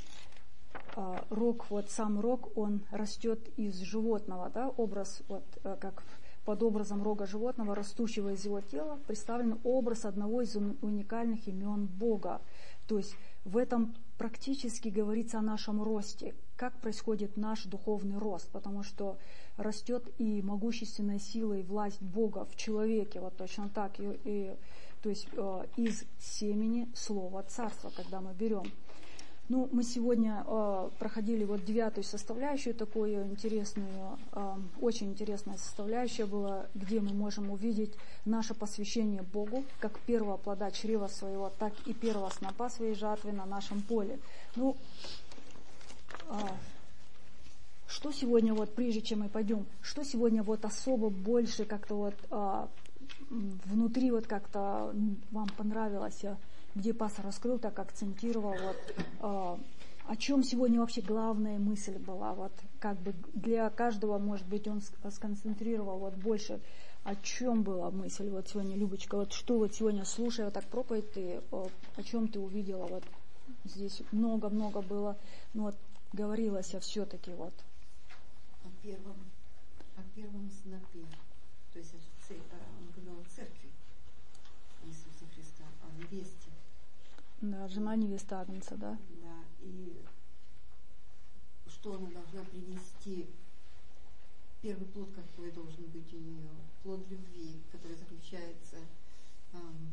Speaker 1: Э, рог, вот сам рог, он растет из животного, да, образ, вот э, как под образом рога животного, растущего из его тела, представлен образ одного из уникальных имен Бога. То есть в этом практически говорится о нашем росте, как происходит наш духовный рост, потому что растет и могущественная сила, и власть Бога в человеке, вот точно так, и, и, то есть э, из семени слова царства, когда мы берем. Ну, мы сегодня э, проходили вот девятую составляющую, такую интересную, э, очень интересная составляющая была, где мы можем увидеть наше посвящение Богу, как первого плода чрева своего, так и первого снопа своей жатвы на нашем поле. Ну, э, что сегодня, вот прежде чем мы пойдем, что сегодня вот особо больше как-то вот э, внутри вот как-то вам понравилось, где пастор раскрыл, так акцентировал, вот, э, о чем сегодня вообще главная мысль была, вот, как бы для каждого, может быть, он сконцентрировал вот больше, о чем была мысль, вот сегодня, Любочка, вот что вот сегодня, слушая вот так проповедь, ты, о, о чем ты увидела, вот, здесь много-много было, ну вот, говорилось все-таки, вот.
Speaker 4: О первом, о первом снопе, то есть он говорил о церкви Иисуса Христа, о невесте.
Speaker 1: Да, жена невеста Агнца, да?
Speaker 4: Да, и что она должна принести, первый плод, какой должен быть у нее, плод любви, который заключается эм,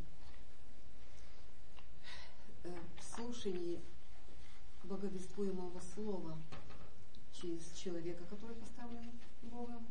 Speaker 4: э, в слушании благовествуемого слова через человека, который поставлен Богом,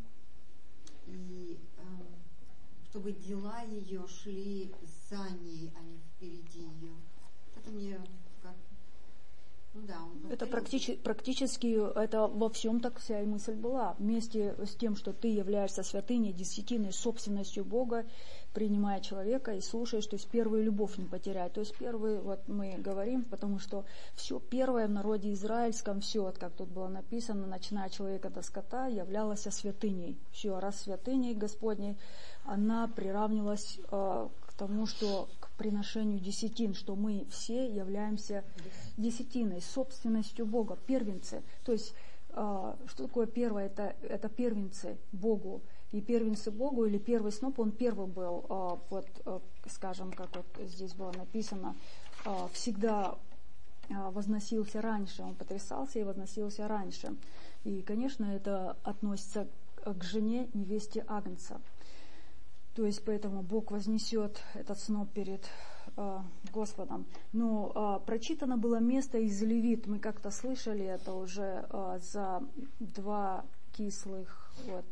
Speaker 4: и эм, чтобы дела ее шли за ней, а не впереди ее. Это мне как... Ну да, он
Speaker 1: это практически, практически, это во всем так вся и мысль была. Вместе с тем, что ты являешься святыней, десятиной, собственностью Бога, принимая человека и слушаешь, то есть первую любовь не потерять. То есть первый, вот мы говорим, потому что все первое в народе израильском, все, вот как тут было написано, начиная от человека до скота, являлась святыней. Все, раз святыней Господней, она приравнивалась э, к тому, что к приношению десятин, что мы все являемся десятиной, собственностью Бога, первенцы. То есть, э, что такое первое? Это, это первенцы Богу. И первенцы Богу, или первый сноп, он первый был, э, вот, э, скажем, как вот здесь было написано, э, всегда э, возносился раньше, он потрясался и возносился раньше. И, конечно, это относится к жене, невесте Агнца. То есть, поэтому Бог вознесет этот сноп перед э, Господом. Но э, прочитано было место из Левит. Мы как-то слышали это уже э, за два кислых вот,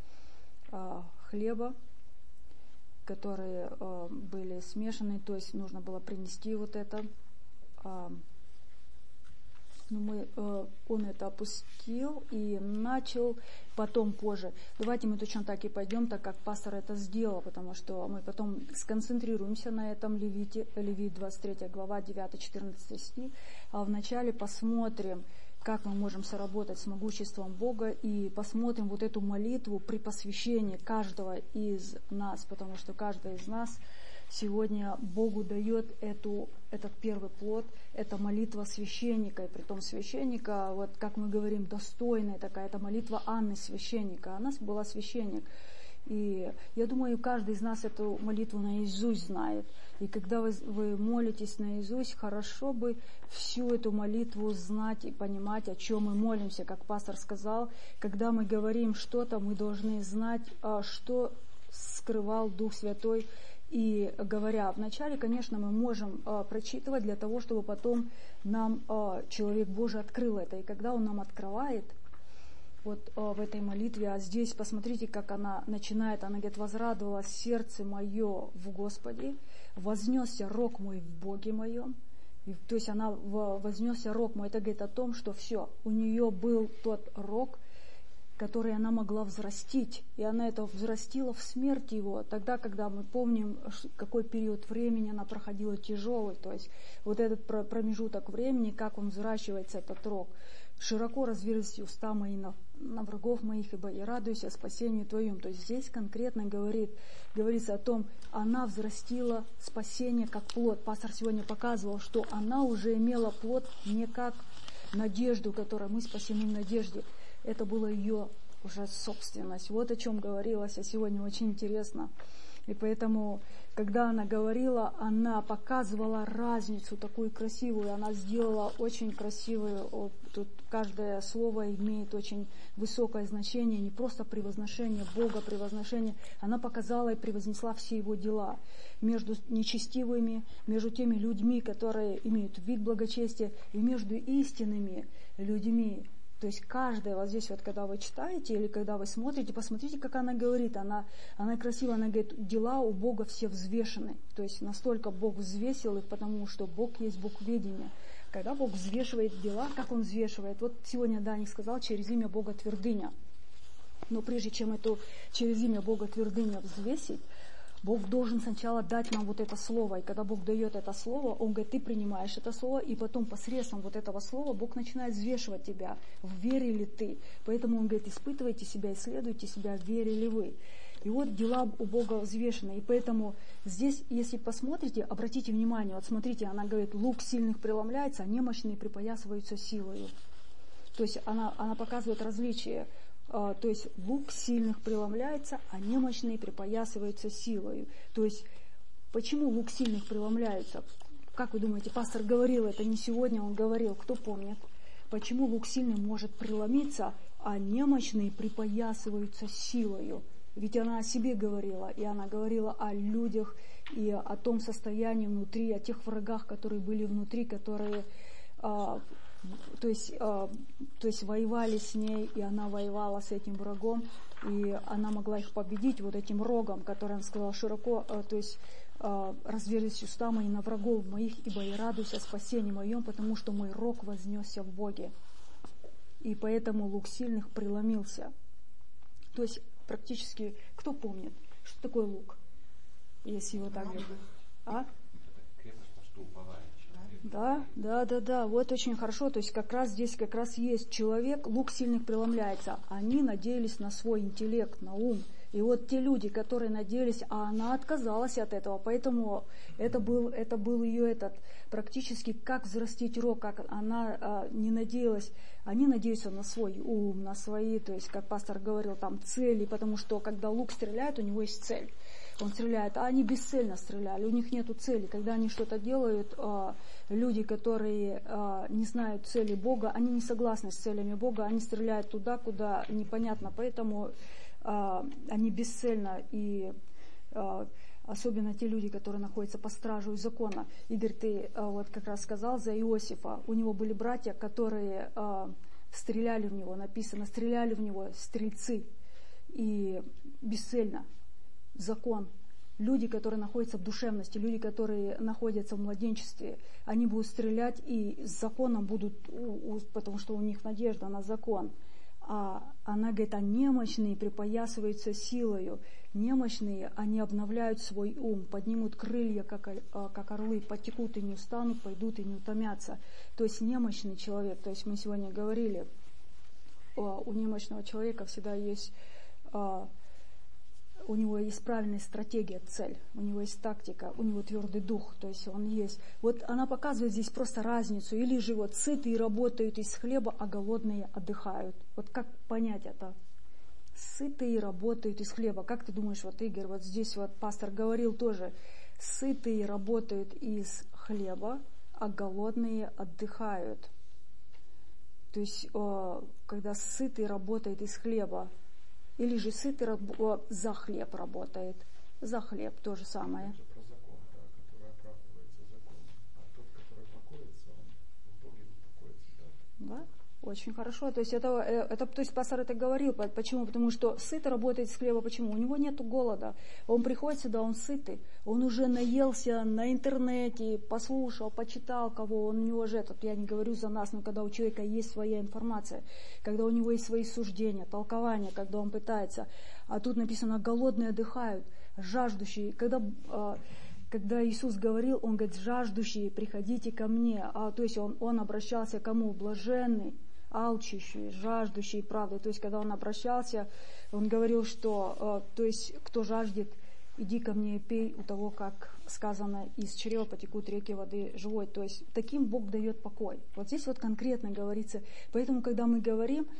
Speaker 1: э, хлеба, которые э, были смешаны. То есть, нужно было принести вот это. Э, Но мы, э, он это опустил и начал потом позже. Давайте мы точно так и пойдем, так как пастор это сделал, потому что мы потом сконцентрируемся на этом Левите, Левит двадцать третья глава, девятый-четырнадцатый стих, а вначале посмотрим, как мы можем соработать с могуществом Бога и посмотрим вот эту молитву при посвящении каждого из нас, потому что каждый из нас сегодня Богу дает эту, этот первый плод, это молитва священника, и при том священника, вот как мы говорим, достойная такая, это молитва Анны священника, она была священник, и я думаю, каждый из нас эту молитву наизусть знает, и когда вы, вы молитесь наизусть, хорошо бы всю эту молитву знать и понимать, о чем мы молимся, как пастор сказал, когда мы говорим что-то, мы должны знать, что скрывал Дух Святой. И говоря вначале, конечно, мы можем э, прочитывать для того, чтобы потом нам э, человек Божий открыл это. И когда он нам открывает, вот э, в этой молитве, а здесь посмотрите, как она начинает, она говорит, возрадовалось сердце мое в Господе, вознесся рог мой в Боге моем. И, то есть она в, вознесся рог мой, это говорит о том, что все, у нее был тот рог, который она могла взрастить, и она это взрастила в смерти его, тогда, когда мы помним, какой период времени она проходила тяжелый, то есть вот этот промежуток времени, как он взращивается, этот рог. Широко разверзлись уста мои на, на врагов моих, ибо я радуюсь о спасении Твоем. То есть здесь конкретно говорит, говорится о том, она взрастила спасение как плод. Пастор сегодня показывал, что она уже имела плод не как надежду, которой мы спасены в надежде. Это была ее уже собственность. Вот о чем говорилось, а сегодня очень интересно. И поэтому, когда она говорила, она показывала разницу такую красивую, она сделала очень красивую, тут каждое слово имеет очень высокое значение, не просто превозношение Бога, превозношение, она показала и превознесла все его дела между нечестивыми, между теми людьми, которые имеют вид благочестия, и между истинными людьми. То есть каждая, вот здесь вот, когда вы читаете или когда вы смотрите, посмотрите, как она говорит. Она, она красиво, она говорит, дела у Бога все взвешены. То есть настолько Бог взвесил их, потому что Бог есть Бог ведения. Когда Бог взвешивает дела, как Он взвешивает? Вот сегодня Даник сказал, через имя Бога твердыня. Но прежде чем эту через имя Бога твердыня взвесить, Бог должен сначала дать нам вот это слово. И когда Бог дает это слово, Он говорит, ты принимаешь это слово, и потом посредством вот этого слова Бог начинает взвешивать тебя, в вере ли ты. Поэтому Он говорит, испытывайте себя, исследуйте себя, в вере ли вы. И вот дела у Бога взвешены. И поэтому здесь, если посмотрите, обратите внимание, вот смотрите, она говорит, лук сильных преломляется, а немощные припоясываются силою. То есть она, она показывает различие. То есть лук сильных преломляется, а немощные припоясываются силою. То есть почему лук сильных преломляется? Как вы думаете, пастор говорил это не сегодня, он говорил, кто помнит? Почему лук сильный может преломиться, а немощные припоясываются силою? Ведь она о себе говорила, и она говорила о людях, и о том состоянии внутри, о тех врагах, которые были внутри, которые... То есть, э, то есть воевали с ней, и она воевала с этим врагом, и она могла их победить вот этим рогом, который она сказала широко, э, то есть э, разверзись уста мои на врагов моих, ибо и радуйся о спасении моем, потому что мой рог вознесся в Боге. И поэтому лук сильных преломился. То есть практически, кто помнит, что такое лук? Если его так говорить. А? Да, да, да, да, вот очень хорошо, то есть как раз здесь как раз есть человек, лук сильных преломляется, они надеялись на свой интеллект, на ум, и вот те люди, которые надеялись, а она отказалась от этого, поэтому это был, это был ее этот, практически как взрастить рог, как она а, не надеялась, они надеются на свой ум, на свои, то есть как пастор говорил, там цели, потому что когда лук стреляет, у него есть цель. Он стреляет, а они бесцельно стреляли, у них нету цели. Когда они что-то делают, люди, которые не знают цели Бога, они не согласны с целями Бога, они стреляют туда, куда непонятно, поэтому они бесцельно, и особенно те люди, которые находятся по стражу закона. Игорь, ты вот как раз сказал за Иосифа, у него были братья, которые стреляли в него, написано, стреляли в него стрельцы, и бесцельно. Закон. Люди, которые находятся в душевности, люди, которые находятся в младенчестве, они будут стрелять и с законом будут, потому что у них надежда на закон. А она говорит, а немощные припоясываются силою. Немощные, они обновляют свой ум, поднимут крылья, как, как орлы, потекут и не устанут, пойдут и не утомятся. То есть немощный человек, то есть мы сегодня говорили, у немощного человека всегда есть... У него есть правильная стратегия, цель, у него есть тактика, у него твердый дух, то есть он есть. Вот она показывает здесь просто разницу. Или же вот сытые работают из хлеба, а голодные отдыхают. Вот как понять это? Сытые работают из хлеба. Как ты думаешь, вот Игорь, вот здесь вот пастор говорил тоже, сытые работают из хлеба, а голодные отдыхают. То есть, когда сытый работает из хлеба, или же сытый раб- за хлеб работает. За хлеб то же самое.
Speaker 3: Это про закон, да, который оправдывается законом. А тот, который покоится, он в Боге покоится, да?
Speaker 1: Да, очень хорошо. То есть это, это, то есть пастор это говорил. Почему? Потому что сытый работает с хлеба. Почему? У него нет голода. Он приходит сюда, он сытый. Он уже наелся на интернете, послушал, почитал кого. Он у него же этот, я не говорю за нас, но когда у человека есть своя информация, когда у него есть свои суждения, толкования, когда он пытается. А тут написано, голодные отдыхают, жаждущие. Когда... Когда Иисус говорил, Он говорит, жаждущие, приходите ко мне. А, то есть он, он обращался к кому? Блаженный, алчущий, жаждущий правды. То есть когда Он обращался, Он говорил, что то есть, кто жаждет, иди ко мне и пей, у того, как сказано, из чрева потекут реки воды живой. То есть таким Бог дает покой. Вот здесь вот конкретно говорится. Поэтому, когда мы говорим,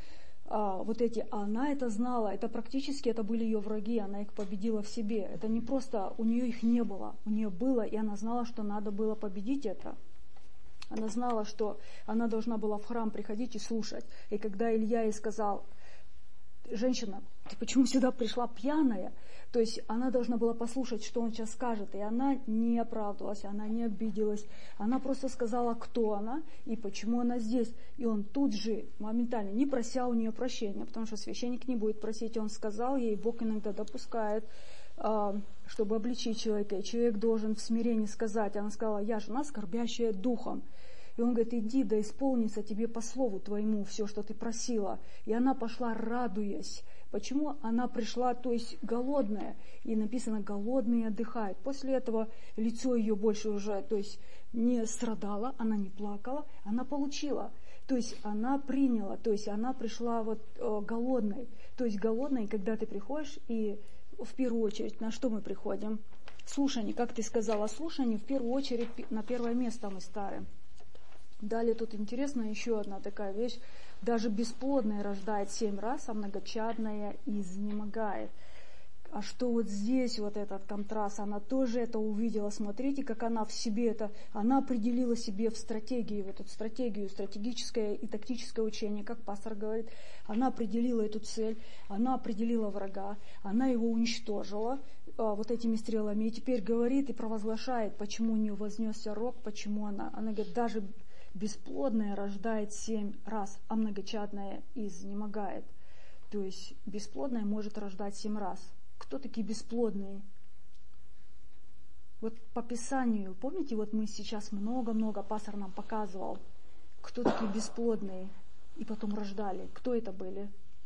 Speaker 1: а, вот эти, а она это знала, это практически это были ее враги, она их победила в себе. Это не просто, у нее их не было, у нее было, и она знала, что надо было победить это. Она знала, что она должна была в храм приходить и слушать. И когда Илья ей сказал: женщина, ты почему сюда пришла пьяная? То есть она должна была послушать, что он сейчас скажет. И она не оправдывалась, она не обиделась. Она просто сказала, кто она и почему она здесь. И он тут же, моментально, не прося у нее прощения, потому что священник не будет просить. Он сказал ей, Бог иногда допускает, чтобы обличить человека. И человек должен в смирении сказать. Она сказала: я жена, скорбящая духом. И он говорит: иди, да исполнится тебе по слову твоему все, что ты просила. И она пошла, радуясь. Почему? Она пришла, то есть голодная. И написано, голодные отдыхают. После этого лицо ее больше уже, то есть не страдало, она не плакала, она получила. То есть она приняла, то есть она пришла вот э, голодной. То есть голодной, когда ты приходишь, и в первую очередь на что мы приходим? Слушание, как ты сказала, слушание в первую очередь на первое место мы ставим. Далее тут интересно еще одна такая вещь. Даже бесплодная рождает семь раз, а многочадная изнемогает. А что вот здесь вот этот контраст, она тоже это увидела. Смотрите, как она в себе это, она определила себе в стратегии, вот эту стратегию, стратегическое и тактическое учение, как пастор говорит. Она определила эту цель, она определила врага, она его уничтожила а, вот этими стрелами. И теперь говорит и провозглашает, почему у нее вознесся рог, почему она. Она говорит, даже бесплодная рождает семь раз, а многочадная изнемогает. То есть бесплодная может рождать семь раз. Кто такие бесплодные? Вот по Писанию, помните, вот мы сейчас много-много, пастор нам показывал, кто такие бесплодные, и потом рождали. Кто это были?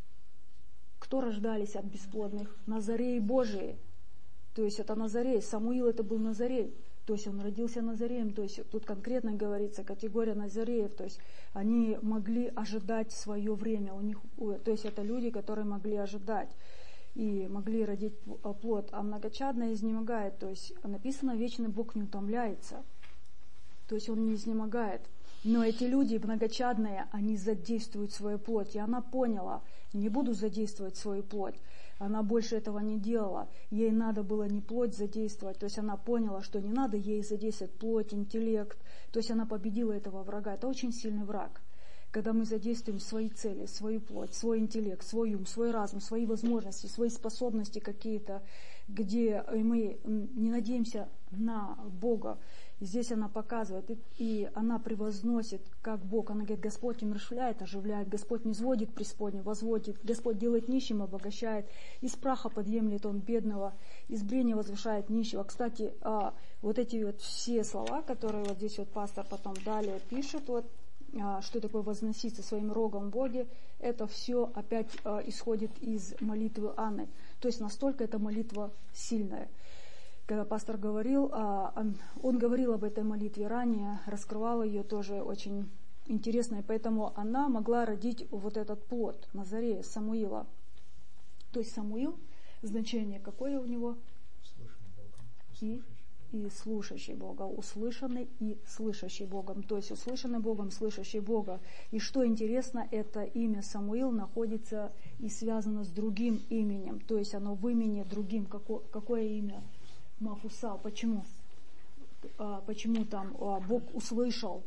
Speaker 1: Кто рождались от бесплодных? Назареи Божии. То есть это Назарей. Самуил это был Назарей. То есть он родился Назареем, то есть тут конкретно говорится категория Назареев, то есть они могли ожидать свое время, у них, то есть это люди, которые могли ожидать и могли родить плод, а многочадно изнемогает, то есть написано, вечный Бог не утомляется, то есть он не изнемогает. Но эти люди многочадные, они задействуют свою плоть, и она поняла, не буду задействовать свою плоть. Она больше этого не делала. Ей надо было не плоть задействовать. То есть она поняла, что не надо ей задействовать плоть, интеллект. То есть она победила этого врага. Это очень сильный враг. Когда мы задействуем свои цели, свою плоть, свой интеллект, свой ум, свой разум, свои возможности, свои способности какие-то, где мы не надеемся на Бога. Здесь она показывает, и, и она превозносит, как Бог. Она говорит, Господь умерщвляет, оживляет, Господь низводит преисподнюю, возводит, Господь делает нищим, обогащает, из праха подъемлет он бедного, из брения возвышает нищего. Кстати, а, вот эти вот все слова, которые вот здесь вот пастор потом далее пишет, вот, а, что такое возноситься своим рогом в Боге, это все опять а, исходит из молитвы Анны. То есть настолько эта молитва сильная. Когда пастор говорил, он говорил об этой молитве ранее, раскрывал ее тоже очень интересно, и поэтому она могла родить вот этот плод Назарея, Самуила. То есть Самуил, значение какое у него? И, и слушающий Бога, услышанный и слышащий Богом. То есть услышанный Богом, слышащий Бога. И что интересно, это имя Самуил находится и связано с другим именем. То есть оно в имени другим. Какое, какое имя? Мафусал. Почему? А, почему там а, Бог услышал?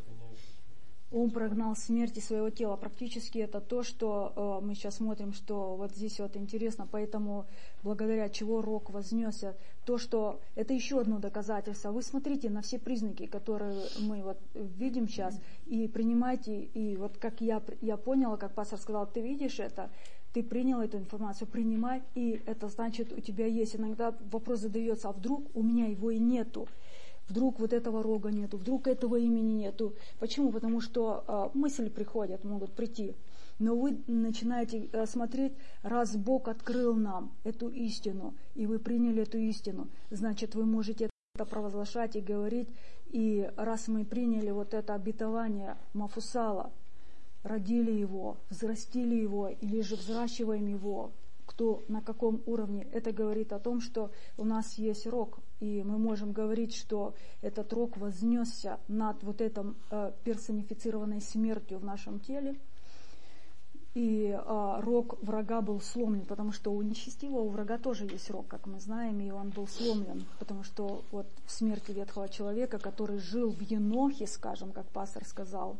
Speaker 1: Он прогнал смерти своего тела. Практически это то, что а, мы сейчас смотрим, что вот здесь вот интересно. Поэтому благодаря чего рог вознесся. То, что это еще одно доказательство. Вы смотрите на все признаки, которые мы вот видим сейчас, и принимайте. И вот как я, я поняла, как пастор сказал, ты видишь это, ты принял эту информацию, принимай, и это значит, у тебя есть. Иногда вопрос задается, а вдруг у меня его и нету? Вдруг вот этого рога нету, вдруг этого имени нету. Почему? Потому что э, мысли приходят, могут прийти. Но вы начинаете э, смотреть, раз Бог открыл нам эту истину, и вы приняли эту истину, значит, вы можете это провозглашать и говорить. И раз мы приняли вот это обетование Мафусала, родили его, взрастили его, или же взращиваем его, кто на каком уровне, это говорит о том, что у нас есть рог, и мы можем говорить, что этот рог вознесся над вот этой э, персонифицированной смертью в нашем теле. и а, рог врага был сломлен, потому что у нечестивого у врага тоже есть рог, как мы знаем, и он был сломлен, потому что вот в смерти ветхого человека, который жил в Енохе, скажем, как пастор сказал,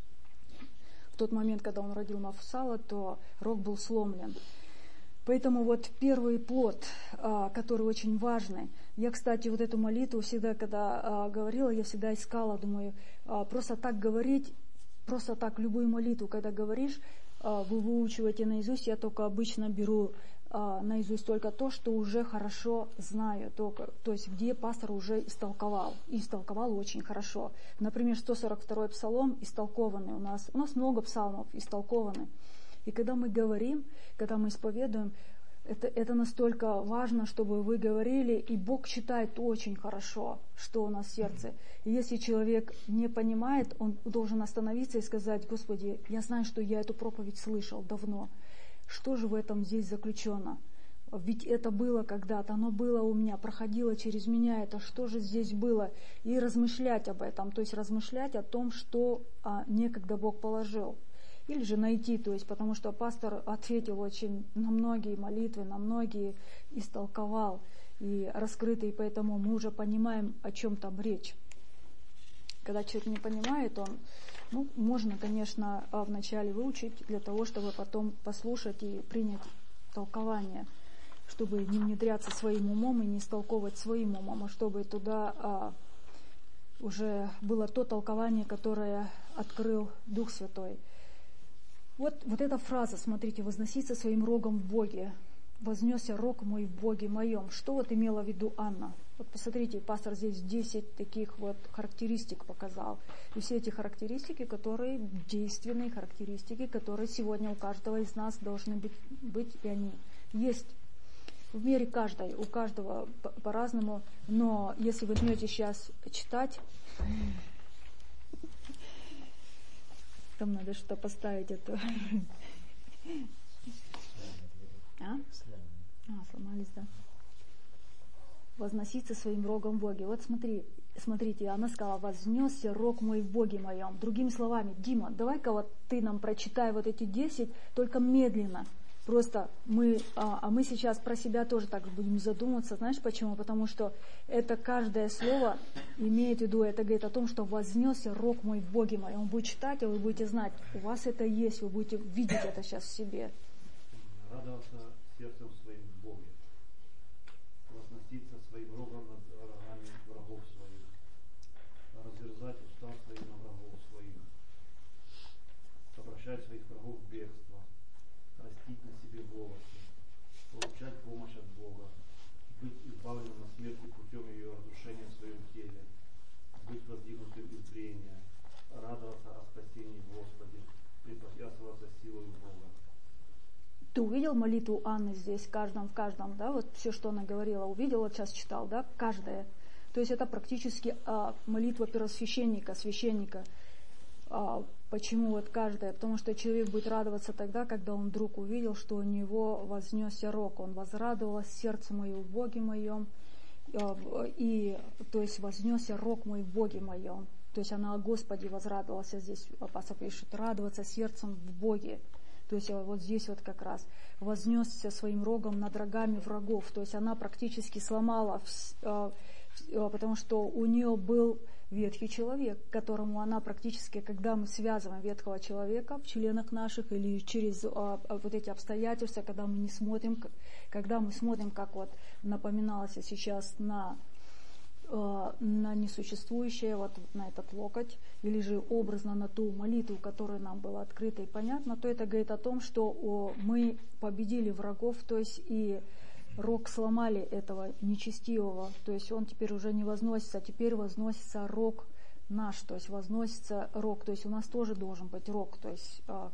Speaker 1: в тот момент, когда он родил Мафусала, то рог был сломлен. Поэтому вот первый плод, а, который очень важный. Я, кстати, вот эту молитву всегда, когда а, говорила, я всегда искала, думаю, а, просто так говорить, просто так любую молитву, когда говоришь, а, вы выучиваете наизусть, я только обычно беру а, наизусть только то, что уже хорошо знаю, только, то есть где пастор уже истолковал, и истолковал очень хорошо. Например, сто сорок второй псалом истолкованный у нас, у нас много псалмов истолкованы. И когда мы говорим, когда мы исповедуем, это, это настолько важно, чтобы вы говорили, и Бог читает очень хорошо, что у нас в сердце. И если человек не понимает, он должен остановиться и сказать: Господи, я знаю, что я эту проповедь слышал давно. Что же в этом здесь заключено? Ведь это было когда-то, оно было у меня, проходило через меня, это что же здесь было? И размышлять об этом, то есть размышлять о том, что а, некогда Бог положил. Или же найти, то есть, потому что пастор ответил очень на многие молитвы, на многие истолковал и раскрытый, поэтому мы уже понимаем, о чем там речь. Когда человек не понимает, он, ну, можно, конечно, вначале выучить для того, чтобы потом послушать и принять толкование, чтобы не внедряться своим умом и не истолковывать своим умом, а чтобы туда а, уже было то толкование, которое открыл Дух Святой. Вот, вот эта фраза, смотрите, «возноситься своим рогом в Боге». «Вознесся рог мой в Боге моем». Что вот имела в виду Анна? Вот посмотрите, пастор здесь десять таких вот характеристик показал. И все эти характеристики, которые действенные характеристики, которые сегодня у каждого из нас должны быть, быть и они есть. В мире каждой, у каждого по-разному, но если вы начнете сейчас читать... Там надо что-то поставить это. А? А, сломались, да. Возноситься своим рогом в Боге. Вот смотри, смотрите, она сказала: вознесся рог мой в Боге моем. Другими словами, Дима, давай-ка вот ты нам прочитай вот эти десять, только медленно. Просто мы, а, а мы сейчас про себя тоже так будем задумываться. Знаешь почему? Потому что это каждое слово имеет в виду, это говорит о том, что вознесся рог мой в Боге моем. Он будет читать, а вы будете знать, у вас это есть, вы будете видеть это сейчас в себе.
Speaker 5: Радоваться сердцем своим в Боге. Возноситься своим рогом над рогами врагов своих. Разверзать уста свои на врагов своих. Обращать своих врагов в бегство. Растить на себе волосы, получать помощь от Бога, быть избавленным от смерти путем ее разрушения в своем теле, быть воздвигнутым из брения, радоваться о спасении Господи, припоясываться силой Бога.
Speaker 1: Ты увидел молитву Анны здесь, в каждом, в каждом, да, вот все, что она говорила, увидел, вот сейчас читал, да, каждая. То есть это практически а, молитва первосвященника, священника. А, почему вот каждая? Потому что человек будет радоваться тогда, когда он вдруг увидел, что у него вознесся рог. Он возрадовалось сердце мое в Боге моем, и, то есть, вознесся рог мой в Боге моем. То есть она о Господе возрадовалась. Здесь пастор пишет: радоваться сердцем в Боге. То есть вот здесь вот как раз вознесся своим рогом над рогами врагов. То есть она практически сломала, потому что у нее был ветхий человек, которому она практически, когда мы связываем ветхого человека в членах наших или через а, вот эти обстоятельства, когда мы не смотрим, когда мы смотрим, как вот напоминалось сейчас на, а, на несуществующее, вот на этот локоть, или же образно на ту молитву, которая нам была открыта и понятна, то это говорит о том, что о, мы победили врагов, то есть и рог сломали этого нечестивого, то есть он теперь уже не возносится, а теперь возносится рог наш, то есть возносится рог, то есть у нас тоже должен быть рог, то есть а,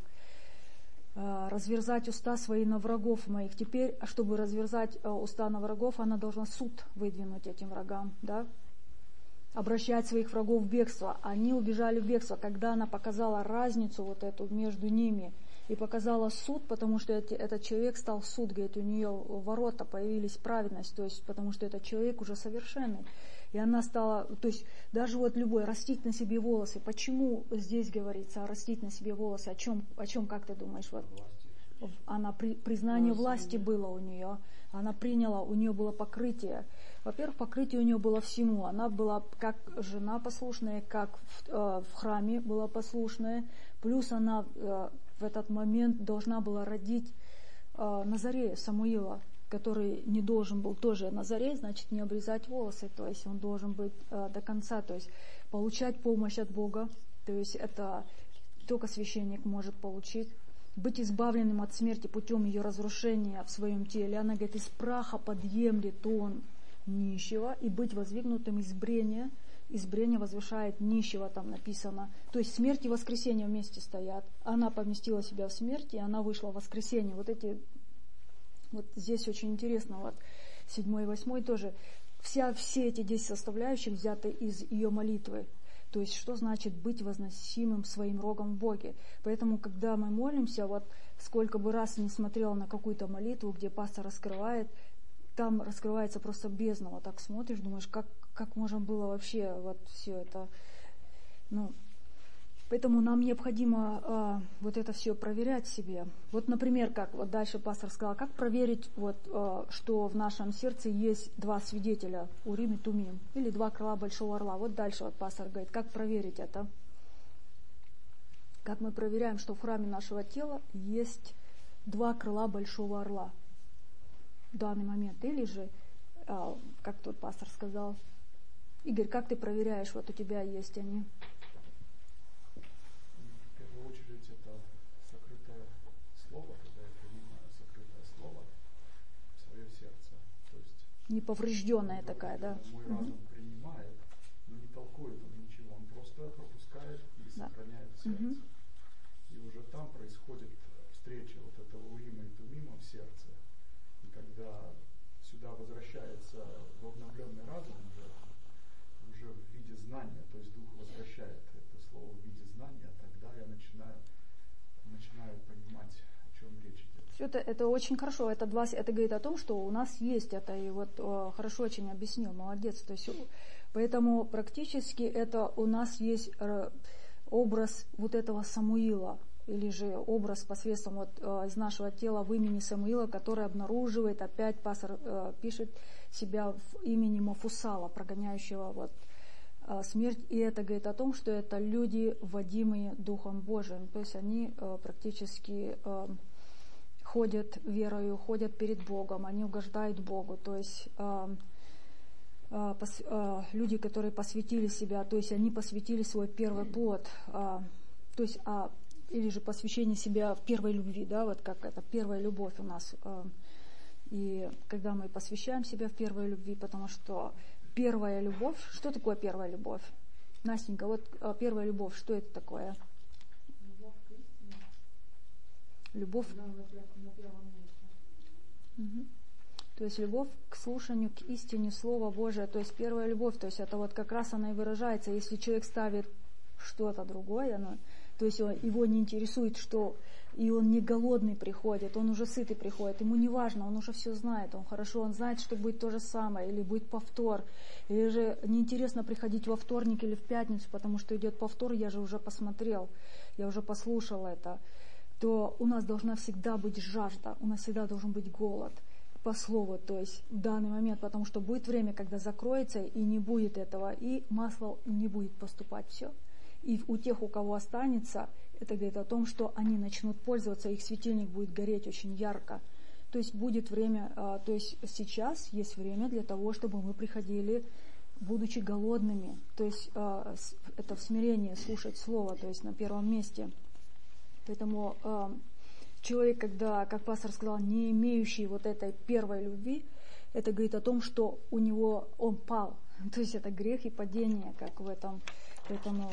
Speaker 1: а, разверзать уста свои на врагов моих. Теперь, чтобы разверзать а, уста на врагов, она должна суд выдвинуть этим врагам, да? Обращать своих врагов в бегство. Они убежали в бегство, когда она показала разницу вот эту между ними, и показала суд, потому что эти, этот человек стал суд, говорит, у нее ворота появились праведность, то есть потому что этот человек уже совершенный. И она стала, то есть даже вот любой, растить на себе волосы. Почему здесь говорится растить на себе волосы? О чем, о чем как ты думаешь? Вот, она при, признание власти было у нее, она приняла, у нее было покрытие. Во-первых, покрытие у нее было всему. Она была как жена послушная, как в, э, в храме была послушная. Плюс она э, в этот момент должна была родить э, Назарея, Самуила, который не должен был тоже Назарей, значит, не обрезать волосы. То есть он должен быть э, до конца, то есть получать помощь от Бога. То есть это только священник может получить. Быть избавленным от смерти путем ее разрушения в своем теле. Она говорит, из праха подъемлет он нищего, и быть воздвигнутым из брения. Из брения возвышает нищего, там написано. То есть смерть и воскресение вместе стоят. Она поместила себя в смерть, и она вышла в воскресение. Вот эти, вот здесь очень интересно, вот седьмой и восьмой тоже. Вся, все эти десять составляющих взяты из ее молитвы. То есть, что значит быть возносимым своим рогом в Боге. Поэтому, когда мы молимся, вот сколько бы раз не смотрела на какую-то молитву, где пастор раскрывает, там раскрывается просто бездна. Вот так смотришь, думаешь, как, как можно было вообще вот все это. Ну, поэтому нам необходимо а, вот это все проверять себе. Вот, например, как вот дальше пастор сказал, как проверить, вот, а, что в нашем сердце есть два свидетеля, Урим и Тумим, или два крыла большого орла. Вот дальше вот пастор говорит, как проверить это. Как мы проверяем, что в храме нашего тела есть два крыла большого орла в данный момент. Или же, а, как тот пастор сказал, Игорь, как ты проверяешь, вот у тебя есть они?
Speaker 3: В первую очередь это сокрытое слово, когда я принимаю сокрытое слово в свое сердце. То есть
Speaker 1: неповрежденная такая, да?
Speaker 3: Мой
Speaker 1: угу.
Speaker 3: разум принимает, но не толкует он ничего, он просто пропускает и
Speaker 1: да.
Speaker 3: сохраняет в сердце. Угу. И уже там происходит встреча вот этого Урима и Тумима в сердце. И когда сюда возвращается в обновленный разум уже, уже в виде знания, то есть Дух возвращает это слово в виде знания, тогда я начинаю, начинаю понимать, о чем речь идет.
Speaker 1: Все это, это очень хорошо, это, два, это говорит о том, что у нас есть это, и вот о, хорошо очень объяснил, молодец. То есть, поэтому практически это у нас есть образ вот этого Самуила, или же образ посредством вот, э, из нашего тела в имени Самуила, который обнаруживает, опять пастор э, пишет себя в имени Мафусала, прогоняющего вот, э, смерть. И это говорит о том, что это люди, водимые Духом Божиим. То есть они э, практически э, ходят верою, ходят перед Богом, они угождают Богу. То есть э, э, пос, э, люди, которые посвятили себя, то есть они посвятили свой первый плод. Э, то есть а, или же посвящение себя в первой любви, да, вот как это первая любовь у нас. И когда мы посвящаем себя в первой любви, потому что первая любовь, что такое первая любовь? Настенька, вот первая любовь, что это такое?
Speaker 4: Любовь к истине.
Speaker 1: Любовь.
Speaker 4: Да, на первом месте.
Speaker 1: Угу. То есть любовь к слушанию, к истине Слова Божия, то есть первая любовь, то есть это вот как раз она и выражается, если человек ставит что-то другое, оно, то есть он, его не интересует, что и он не голодный приходит, он уже сытый приходит, ему не важно, он уже все знает, он хорошо, он знает, что будет то же самое, или будет повтор, или же неинтересно приходить во вторник или в пятницу, потому что идет повтор, я же уже посмотрел, я уже послушал это, то у нас должна всегда быть жажда, у нас всегда должен быть голод по слову, то есть в данный момент, потому что будет время, когда закроется и не будет этого, и масло не будет поступать, все. И у тех, у кого останется, это говорит о том, что они начнут пользоваться, их светильник будет гореть очень ярко. То есть будет время, то есть сейчас есть время для того, чтобы мы приходили, будучи голодными. То есть это в смирении слушать Слово, то есть на первом месте. Поэтому человек, когда, как пастор сказал, не имеющий вот этой первой любви, это говорит о том, что у него он пал. То есть это грех и падение, как в этом. Поэтому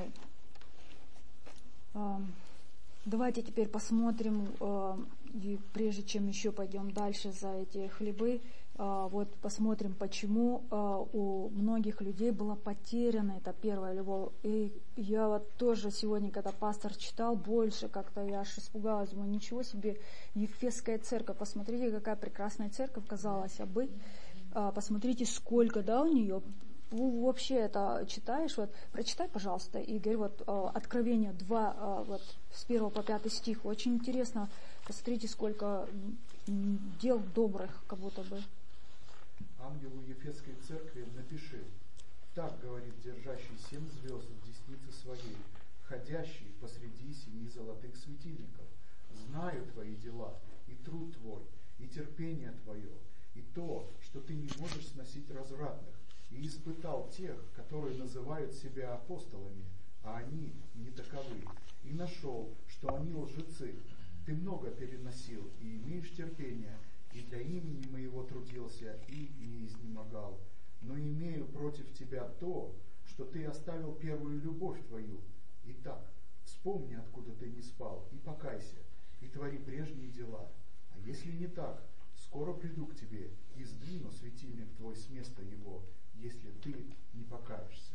Speaker 1: э, давайте теперь посмотрим, э, и прежде чем еще пойдем дальше за эти хлебы, Вот посмотрим, почему у многих людей была потеряна эта первая любовь. И я вот тоже сегодня, когда пастор читал, больше как-то я аж испугалась, думаю, ничего себе, Ефесская церковь, посмотрите, какая прекрасная церковь, казалось бы. Посмотрите, сколько, да, у нее. Вообще это читаешь, вот прочитай, пожалуйста, Игорь, вот Откровение два, вот с первого по пятый стих, очень интересно, посмотрите, сколько дел добрых, как будто бы.
Speaker 3: Ангелу Ефесской церкви напиши: так говорит держащий семь звезд в деснице своей, ходящий посреди семи золотых светильников. Знаю твои дела, и труд твой, и терпение твое, и то, что ты не можешь сносить развратных, и испытал тех, которые называют себя апостолами, а они не таковы, и нашел, что они лжецы. Ты много переносил и имеешь терпение, и для имени моего трудился, и не изнемогал. Но имею против тебя то, что ты оставил первую любовь твою. Итак, вспомни, откуда ты не спал, и покайся, и твори прежние дела. А если не так, скоро приду к тебе и сдвину светильник твой с места его, если ты не покаешься.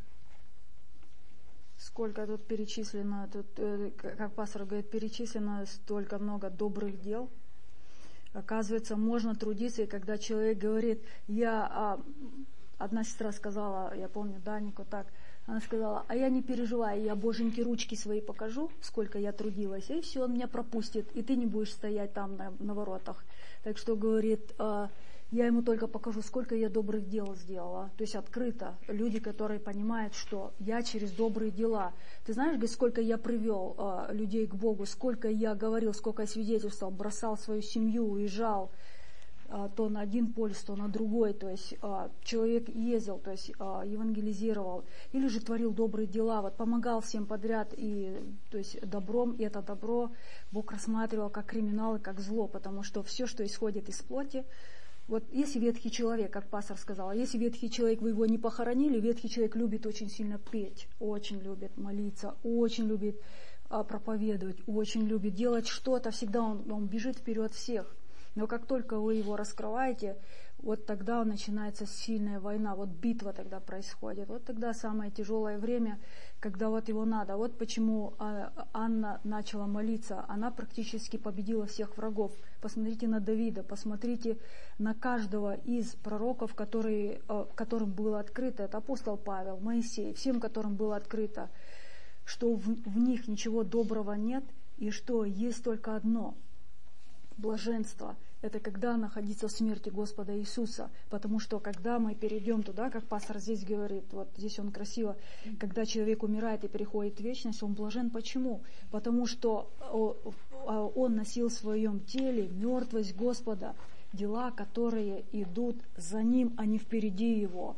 Speaker 1: Сколько тут перечислено, тут, как пастор говорит, перечислено столько много добрых дел. Оказывается, можно трудиться, и когда человек говорит, я, а, одна сестра сказала, я помню, Данику так, она сказала, а я не переживаю, я боженьки ручки свои покажу, сколько я трудилась, и все, он меня пропустит, и ты не будешь стоять там на, на воротах. Так что, говорит, а, я ему только покажу, сколько я добрых дел сделала. То есть открыто. Люди, которые понимают, что я через добрые дела. Ты знаешь, говорит, сколько я привел э, людей к Богу, сколько я говорил, сколько я свидетельствовал, бросал свою семью, уезжал э, то на один полюс, то на другой. То есть э, человек ездил, то есть э, евангелизировал. Или же творил добрые дела, вот помогал всем подряд. И, то есть добром, и это добро Бог рассматривал как криминал и как зло, потому что все, что исходит из плоти, вот если ветхий человек, как пастор сказал, если ветхий человек, вы его не похоронили, ветхий человек любит очень сильно петь, очень любит молиться, очень любит а, проповедовать, очень любит делать что-то, всегда он, он бежит вперед всех. Но как только вы его раскрываете, вот тогда начинается сильная война, вот битва тогда происходит. Вот тогда самое тяжелое время, когда вот его надо. Вот почему Анна начала молиться. Она практически победила всех врагов. Посмотрите на Давида, посмотрите на каждого из пророков, которые, которым было открыто. Это апостол Павел, Моисей, всем, которым было открыто, что в, в них ничего доброго нет, и что есть только одно – блаженство. Это когда находиться в смерти Господа Иисуса. Потому что когда мы перейдем туда, как пастор здесь говорит, вот здесь он красиво, когда человек умирает и переходит в вечность, он блажен. Почему? Потому что он носил в своем теле мертвость Господа, дела, которые идут за ним, а не впереди его.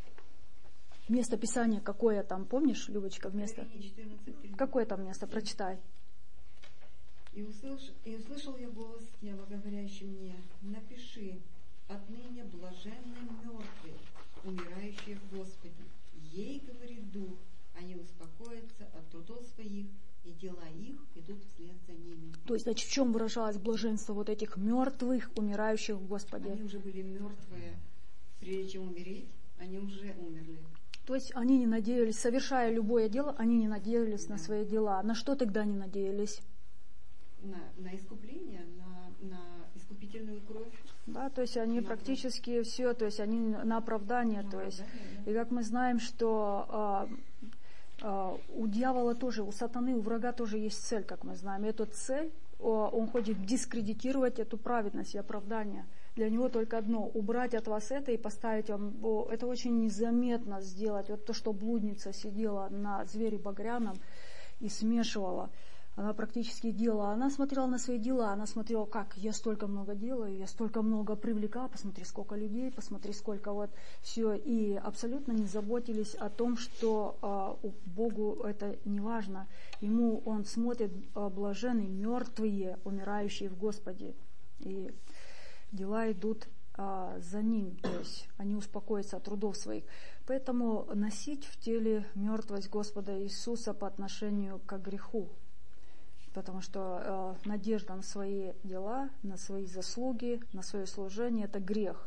Speaker 1: Место Писания какое там, помнишь, Любочка, место? Какое там место? Прочитай.
Speaker 4: И услышал, и услышал я голос с неба, говорящий мне: напиши, отныне блаженны мертвые, умирающие в Господе. Ей, говорит Дух, они успокоятся от трудов своих, и дела их идут вслед за ними.
Speaker 1: То есть, значит, в чем выражалось блаженство вот этих мертвых, умирающих в Господе?
Speaker 4: Они уже были мертвые, прежде чем умереть, они уже умерли.
Speaker 1: То есть они не надеялись, совершая любое дело, они не надеялись да. на свои дела. На что тогда не надеялись?
Speaker 4: На, на искупление, на, на искупительную кровь.
Speaker 1: Да, то есть они на практически кровь. все, то есть они на оправдание, на то есть. Да. И как мы знаем, что а, а, у дьявола тоже, у сатаны, у врага тоже есть цель, как мы знаем. И эта цель, он хочет дискредитировать эту праведность и оправдание. Для него только одно – убрать от вас это и поставить вам, это очень незаметно сделать. Вот то, что блудница сидела на звере багряном и смешивала. Она практически делала, она смотрела на свои дела, она смотрела, как я столько много делаю, я столько много привлекла, посмотри, сколько людей, посмотри, сколько вот все. И абсолютно не заботились о том, что а, Богу это не важно. Ему он смотрит а, блаженные, мертвые, умирающие в Господе. И дела идут а, за ним, то есть они успокоятся от трудов своих. Поэтому носить в теле мертвость Господа Иисуса по отношению к греху. Потому что э, надежда на свои дела, на свои заслуги, на свое служение – это грех.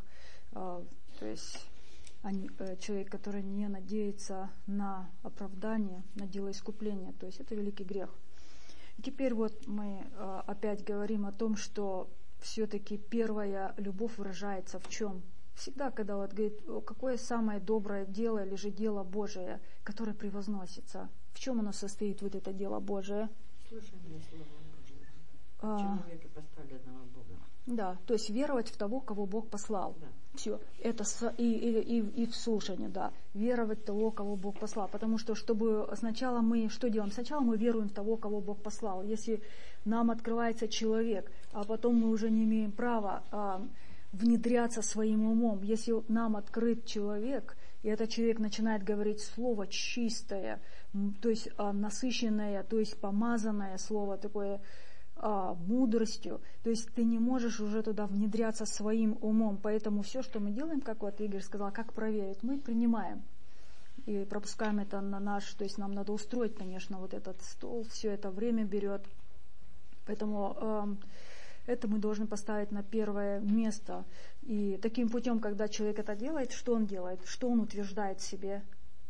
Speaker 1: то есть они, человек, который не надеется на оправдание, на дело искупления, то есть это великий грех. И теперь вот мы опять говорим о том, что все-таки первая любовь выражается в чем? Всегда, когда вот говорит, какое самое доброе дело или же дело Божие, которое превозносится, в чем оно состоит, вот это дело Божие?
Speaker 6: Слушание Слова Божьего.
Speaker 1: А,
Speaker 6: Человека, поставленного Богом. Да,
Speaker 1: то есть веровать в того, кого Бог послал.
Speaker 6: Да.
Speaker 1: Все, это и, и, и, и в слушании, да, веровать в того, кого Бог послал. Потому что, чтобы сначала мы, что делаем? Сначала мы веруем в того, кого Бог послал. Если нам открывается человек, а потом мы уже не имеем права а, внедряться своим умом. Если нам открыт человек, и этот человек начинает говорить слово чистое, то есть а, насыщенное, то есть помазанное слово, такое а, мудростью, то есть ты не можешь уже туда внедряться своим умом. Поэтому все, что мы делаем, как вот Игорь сказал, как проверить, мы принимаем и пропускаем это на наш, то есть нам надо устроить, конечно, вот этот стол, все это время берет. Поэтому э, это мы должны поставить на первое место. И таким путем, когда человек это делает, что он делает? Что он утверждает в себе?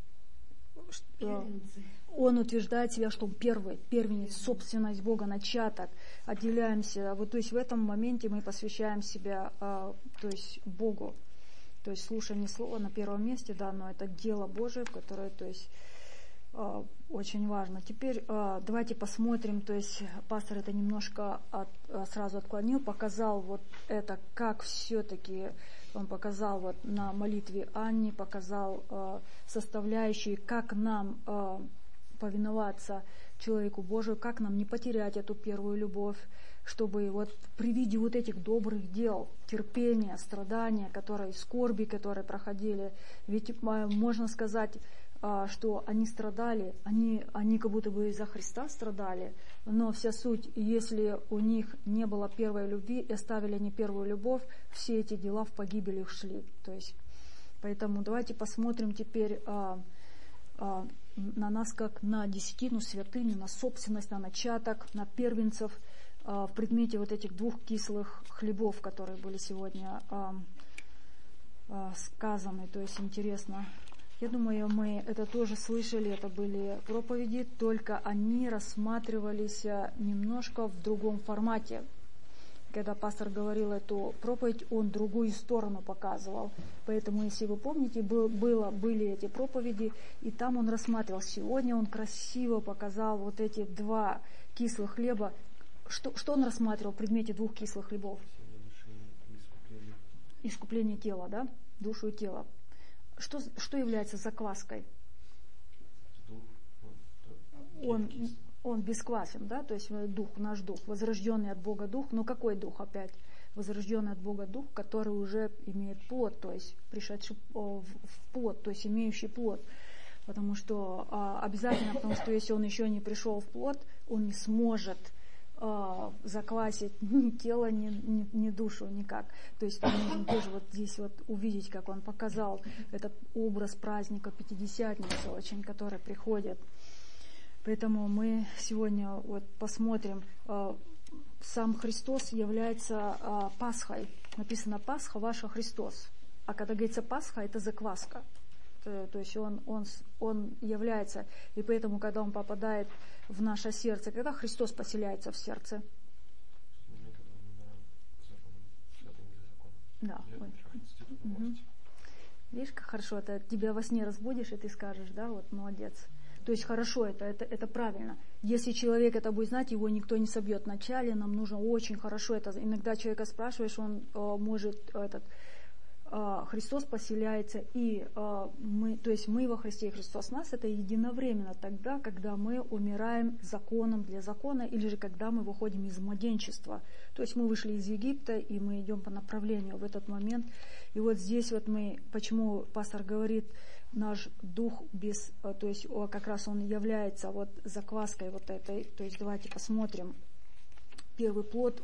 Speaker 1: Что он утверждает себя, что он первый, первенец, собственность Бога, начаток. Отделяемся. Вот, то есть в этом моменте мы посвящаем себя э, то есть Богу. То есть слушание слова на первом месте, да, но это дело Божие, которое, то есть, э, очень важно. Теперь э, давайте посмотрим, то есть пастор это немножко от, сразу отклонил, показал вот это, как все-таки он показал вот на молитве Анни, показал э, составляющие, как нам э, повиноваться человеку Божию, как нам не потерять эту первую любовь, чтобы вот при виде вот этих добрых дел, терпения, страдания, которые, скорби, которые проходили, ведь можно сказать, что они страдали, они, они как будто бы из-за Христа страдали, но вся суть, если у них не было первой любви и оставили они первую любовь, все эти дела в погибель их шли. То есть, поэтому давайте посмотрим теперь а, а, на нас как на десятину, святыню, на собственность, на начаток, на первенцев, в предмете вот этих двух кислых хлебов, которые были сегодня а, а, сказаны. То есть интересно. Я думаю, мы это тоже слышали, это были проповеди, только они рассматривались немножко в другом формате. Когда пастор говорил эту проповедь, он другую сторону показывал. Поэтому, если вы помните, был, было, были эти проповеди, и там он рассматривал. Сегодня он красиво показал вот эти два кислых хлеба. Что, что он рассматривал в предмете двух кислых хлебов? Искупление. Искупление тела, да? Душу и тело. Что, что является закваской? Он, он бесквасен, да? То есть дух, наш дух, возрожденный от Бога дух. Но какой дух опять? Возрожденный от Бога дух, который уже имеет плод, то есть пришедший в плод, то есть имеющий плод. Потому что а, обязательно, потому что если он еще не пришел в плод, он не сможет заквасить ни тело, ни, ни, ни душу никак. То есть мы можем тоже вот здесь вот увидеть, как он показал этот образ праздника Пятидесятницы, очень, который приходит. Поэтому мы сегодня вот посмотрим, сам Христос является Пасхой. Написано Пасха ваша Христос. А когда говорится Пасха, это закваска. То есть он, он, он является, и поэтому, когда он попадает в наше сердце, когда Христос поселяется в сердце? Да. Угу. Видишь, как хорошо, это тебя во сне разбудишь, и ты скажешь, да, вот молодец. То есть хорошо, это, это, это правильно. Если человек это будет знать, его никто не собьет. Вначале нам нужно очень хорошо это. Иногда человека спрашиваешь, он э, может этот Христос поселяется, и мы, то есть мы во Христе и Христос в нас, это единовременно тогда, когда мы умираем законом для закона, или же когда мы выходим из младенчества. То есть мы вышли из Египта, и мы идем по направлению в этот момент. И вот здесь вот мы, почему пастор говорит, наш дух без, то есть как раз он является вот закваской вот этой. То есть давайте посмотрим. Первый плод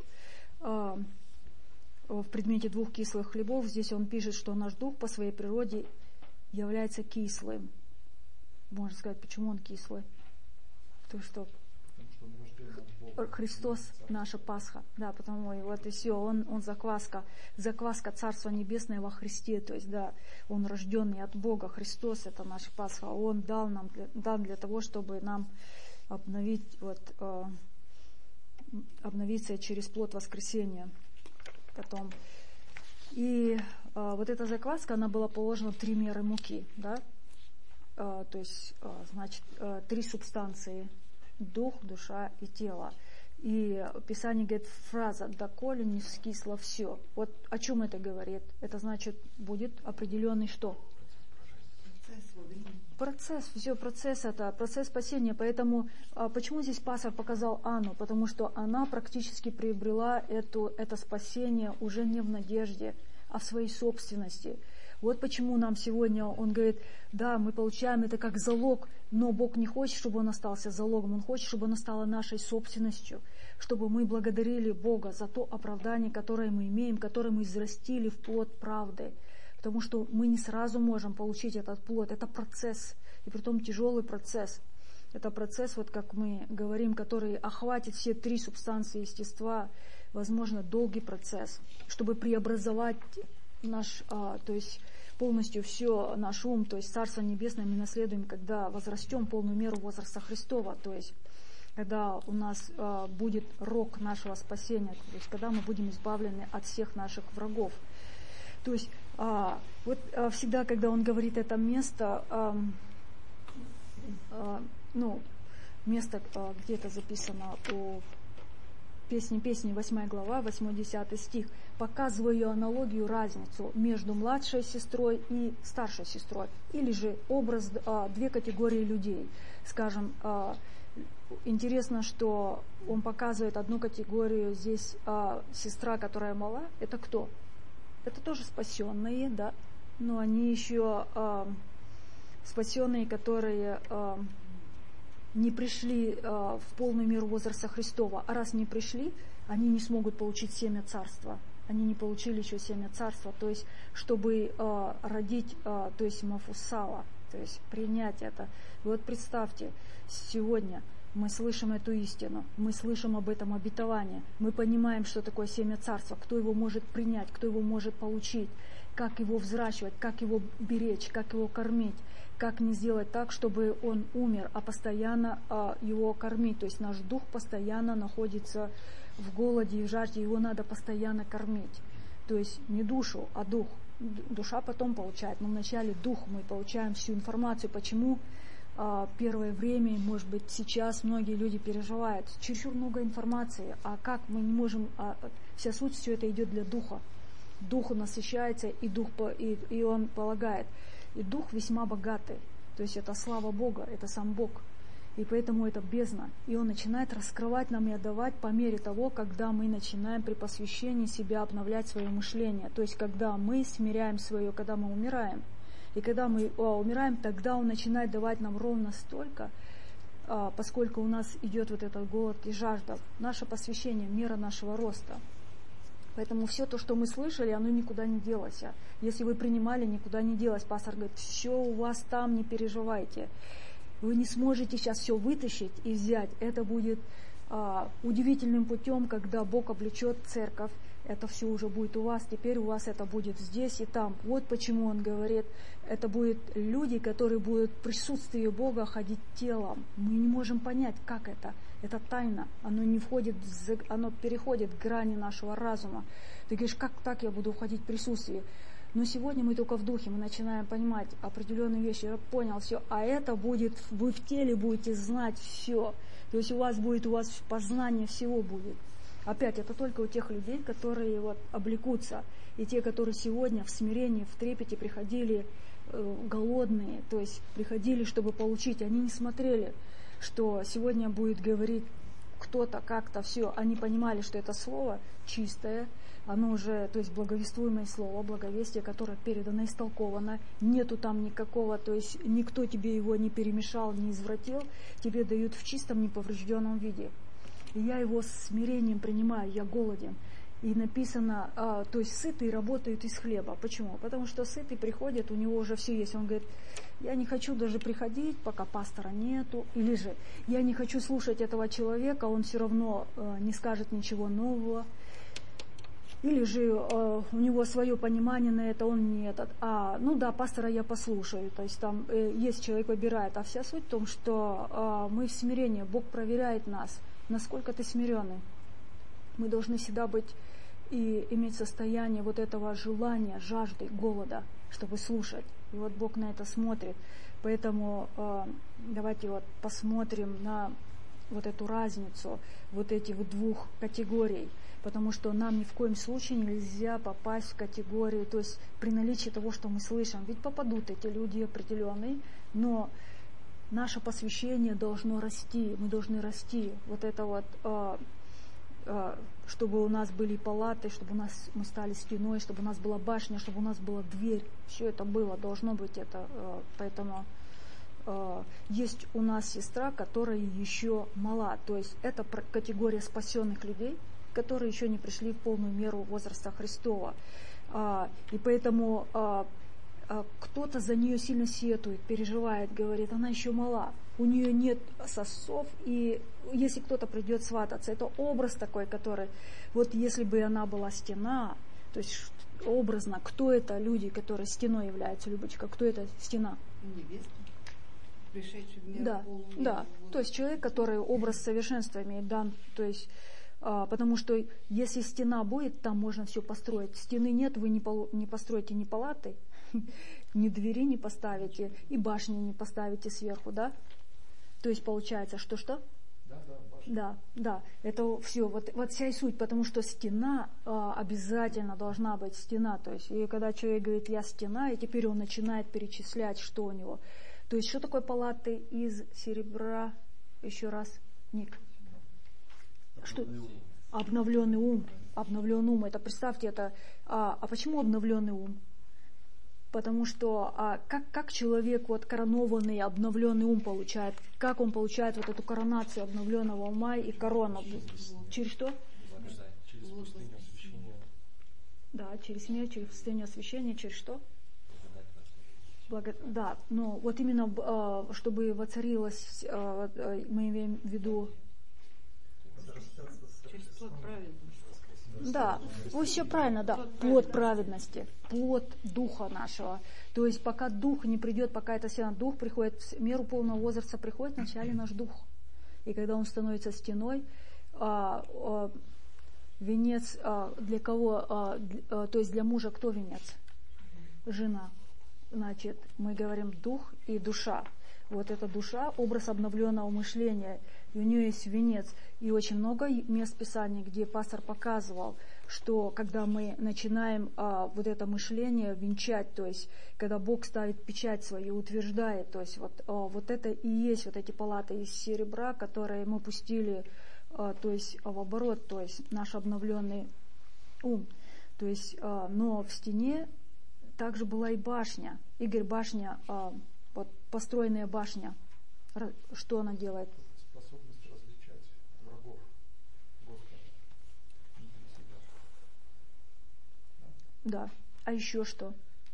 Speaker 1: в предмете двух кислых хлебов, здесь он пишет, что наш дух по своей природе является кислым. Можно сказать, почему он кислый? То, что...
Speaker 3: Потому что он рожден от Бога.
Speaker 1: Христос наша Пасха, да, потому и вот и все, он, он закваска, закваска Царства Небесного во Христе, то есть, да, он рожденный от Бога, Христос это наша Пасха, он дал нам, дан для того, чтобы нам обновить, вот, э, обновиться через плод воскресения потом. И э, вот эта закваска, она была положена в три меры муки, да, э, то есть, э, значит, э, три субстанции: дух, душа и тело. И Писание говорит, фраза «доколе не скисло все». Вот о чем это говорит? Это значит, будет определенный что? Процесс, все, процесс это, процесс спасения. Поэтому, а, почему здесь пастор показал Анну? Потому что она практически приобрела эту, это спасение уже не в надежде, а в своей собственности. Вот почему нам сегодня он говорит, да, мы получаем это как залог, но Бог не хочет, чтобы он остался залогом, Он хочет, чтобы оно стало нашей собственностью, чтобы мы благодарили Бога за то оправдание, которое мы имеем, которое мы взрастили в плод правды. Потому что мы не сразу можем получить этот плод. Это процесс, и притом тяжелый процесс. Это процесс, вот как мы говорим, который охватит все три субстанции естества, возможно, долгий процесс, чтобы преобразовать наш, а, то есть полностью все, наш ум, то есть Царство Небесное мы наследуем, когда возрастем полную меру возраста Христова, то есть когда у нас а, будет рог нашего спасения, то есть когда мы будем избавлены от всех наших врагов. То есть а, вот а, всегда, когда он говорит это место, а, а, ну, место, а, где это записано у Песни песни, восьмая глава, восьмой-десятый стих, показываю аналогию, разницу между младшей сестрой и старшей сестрой. Или же образ, а, две категории людей. Скажем, а, интересно, что он показывает одну категорию, здесь а, сестра, которая мала, это кто? Это тоже спасенные, да, но они еще а, спасенные, которые а, не пришли а, в полную меру возраста Христова. А раз не пришли, они не смогут получить семя Царства. Они не получили еще семя Царства. То есть, чтобы а, родить, а, то есть Мафусала, то есть принять это. И вот представьте, сегодня мы слышим эту истину, мы слышим об этом обетовании, мы понимаем, что такое семя Царства, кто его может принять, кто его может получить, как его взращивать, как его беречь, как его кормить, как не сделать так, чтобы он умер, а постоянно а, его кормить. То есть наш дух постоянно находится в голоде и в жажде, его надо постоянно кормить. То есть не душу, а дух. Душа потом получает, но вначале дух мы получаем всю информацию, почему а, первое время, может быть, сейчас многие люди переживают. Чересчур много информации, а как мы не можем, а, вся суть, все это идет для духа. Дух насыщается, и, дух, и, и он полагает. И дух весьма богатый, то есть это слава Бога, это сам Бог. И поэтому это бездна. И он начинает раскрывать нам и отдавать по мере того, когда мы начинаем при посвящении себя обновлять свое мышление. То есть когда мы смиряем свое, когда мы умираем. И когда мы о, умираем, тогда он начинает давать нам ровно столько, а, поскольку у нас идет вот этот голод и жажда. Наше посвящение, мера нашего роста. Поэтому все то, что мы слышали, оно никуда не делось. Если вы принимали, никуда не делось. Пастор говорит, все у вас там, не переживайте. Вы не сможете сейчас все вытащить и взять. Это будет а, удивительным путем, когда Бог облечет церковь. Это все уже будет у вас. Теперь у вас это будет здесь и там. Вот почему он говорит, это будут люди, которые будут в присутствии Бога ходить телом. Мы не можем понять, как это. Это тайна, оно не входит, оно переходит к грани нашего разума. Ты говоришь, как так я буду входить в присутствие? Но сегодня мы только в духе, мы начинаем понимать определенные вещи. Я понял все, а это будет, вы в теле будете знать все. То есть у вас будет, у вас познание всего будет. Опять, это только у тех людей, которые вот облекутся. И те, которые сегодня в смирении, в трепете приходили э, голодные, то есть приходили, чтобы получить. Они не смотрели, что сегодня будет говорить кто-то, как-то, все. Они понимали, что это слово чистое, оно уже, то есть благовествуемое слово, благовестие, которое передано, истолковано. Нету там никакого, то есть никто тебе его не перемешал, не извратил. Тебе дают в чистом, неповрежденном виде. И я его с смирением принимаю, я голоден. И написано, а, то есть сытые работают из хлеба. Почему? Потому что сытый приходит, у него уже все есть. Он говорит, я не хочу даже приходить, пока пастора нету. Или же, я не хочу слушать этого человека, он все равно а, не скажет ничего нового. Или же а, у него свое понимание на это, он не этот. А, ну да, пастора я послушаю. То есть там э, есть человек выбирает. А вся суть в том, что а, мы в смирении, Бог проверяет нас, насколько ты смиренный. Мы должны всегда быть и иметь состояние вот этого желания, жажды, голода, чтобы слушать. И вот Бог на это смотрит. Поэтому э, давайте вот посмотрим на вот эту разницу, вот эти вот двух категорий. Потому что нам ни в коем случае нельзя попасть в категорию, то есть при наличии того, что мы слышим. Ведь попадут эти люди определенные, но наше посвящение должно расти, мы должны расти. Вот это вот... Э, чтобы у нас были палаты, чтобы у нас мы стали стеной, чтобы у нас была башня, чтобы у нас была дверь. Все это было, должно быть это. Поэтому есть у нас сестра, которая еще мала. То есть это категория спасенных людей, которые еще не пришли в полную меру возраста Христова. И поэтому кто-то за нее сильно сетует, переживает, говорит, она еще мала, у нее нет сосов, и если кто-то придет свататься, это образ такой, который, вот если бы она была стена, то есть образно, кто это люди, которые стеной являются, Любочка, кто это стена?
Speaker 4: Невеста, пришедший в мир
Speaker 1: да,
Speaker 4: полную
Speaker 1: да,
Speaker 4: меру.
Speaker 1: то есть человек, который образ совершенства имеет, дан, то есть а, потому что если стена будет, там можно все построить. Стены нет, вы не, пол, не построите ни палаты, ни двери не поставите, и башни не поставите сверху, да? То есть получается, что что?
Speaker 3: Да, да, башня.
Speaker 1: Да, да, это все, вот, вот вся и суть, потому что стена а, обязательно должна быть стена, то есть, и когда человек говорит, я стена, и теперь он начинает перечислять, что у него. То есть, что такое палаты из серебра, еще раз, Ник? Что? Обновленный ум. Обновленный ум. Это представьте, это. А, а почему обновленный ум? Потому что а, как, как человек вот коронованный, обновленный ум получает? Как он получает вот эту коронацию обновленного ума и корону? Через что?
Speaker 3: Через пустыню освящения.
Speaker 1: Да, через смерть, через пустыню освящения, через что? Благо... Да, но вот именно чтобы воцарилось, мы имеем в виду.
Speaker 6: Через плод праведности.
Speaker 1: Да, вы все правильно, да, плод праведности, плод духа нашего. То есть пока дух не придет, пока эта стена, дух приходит, в меру полного возраста приходит вначале наш дух. И когда он становится стеной, а, а, венец а, для кого, а, а, то есть для мужа кто венец? Жена. Значит, мы говорим дух и душа. Вот эта душа, образ обновленного мышления, и у нее есть венец. И очень много мест Писания, где пастор показывал, что когда мы начинаем а, вот это мышление венчать, то есть когда Бог ставит печать свою, утверждает, то есть вот, а, вот это и есть вот эти палаты из серебра, которые мы пустили, а, то есть в оборот, то есть наш обновленный ум. То есть, а, но в стене также была и башня. Игорь, башня, а, вот построенная башня, что она делает?
Speaker 3: Способность различать врагов Господа внутри себя. Да?
Speaker 1: Да. А еще что?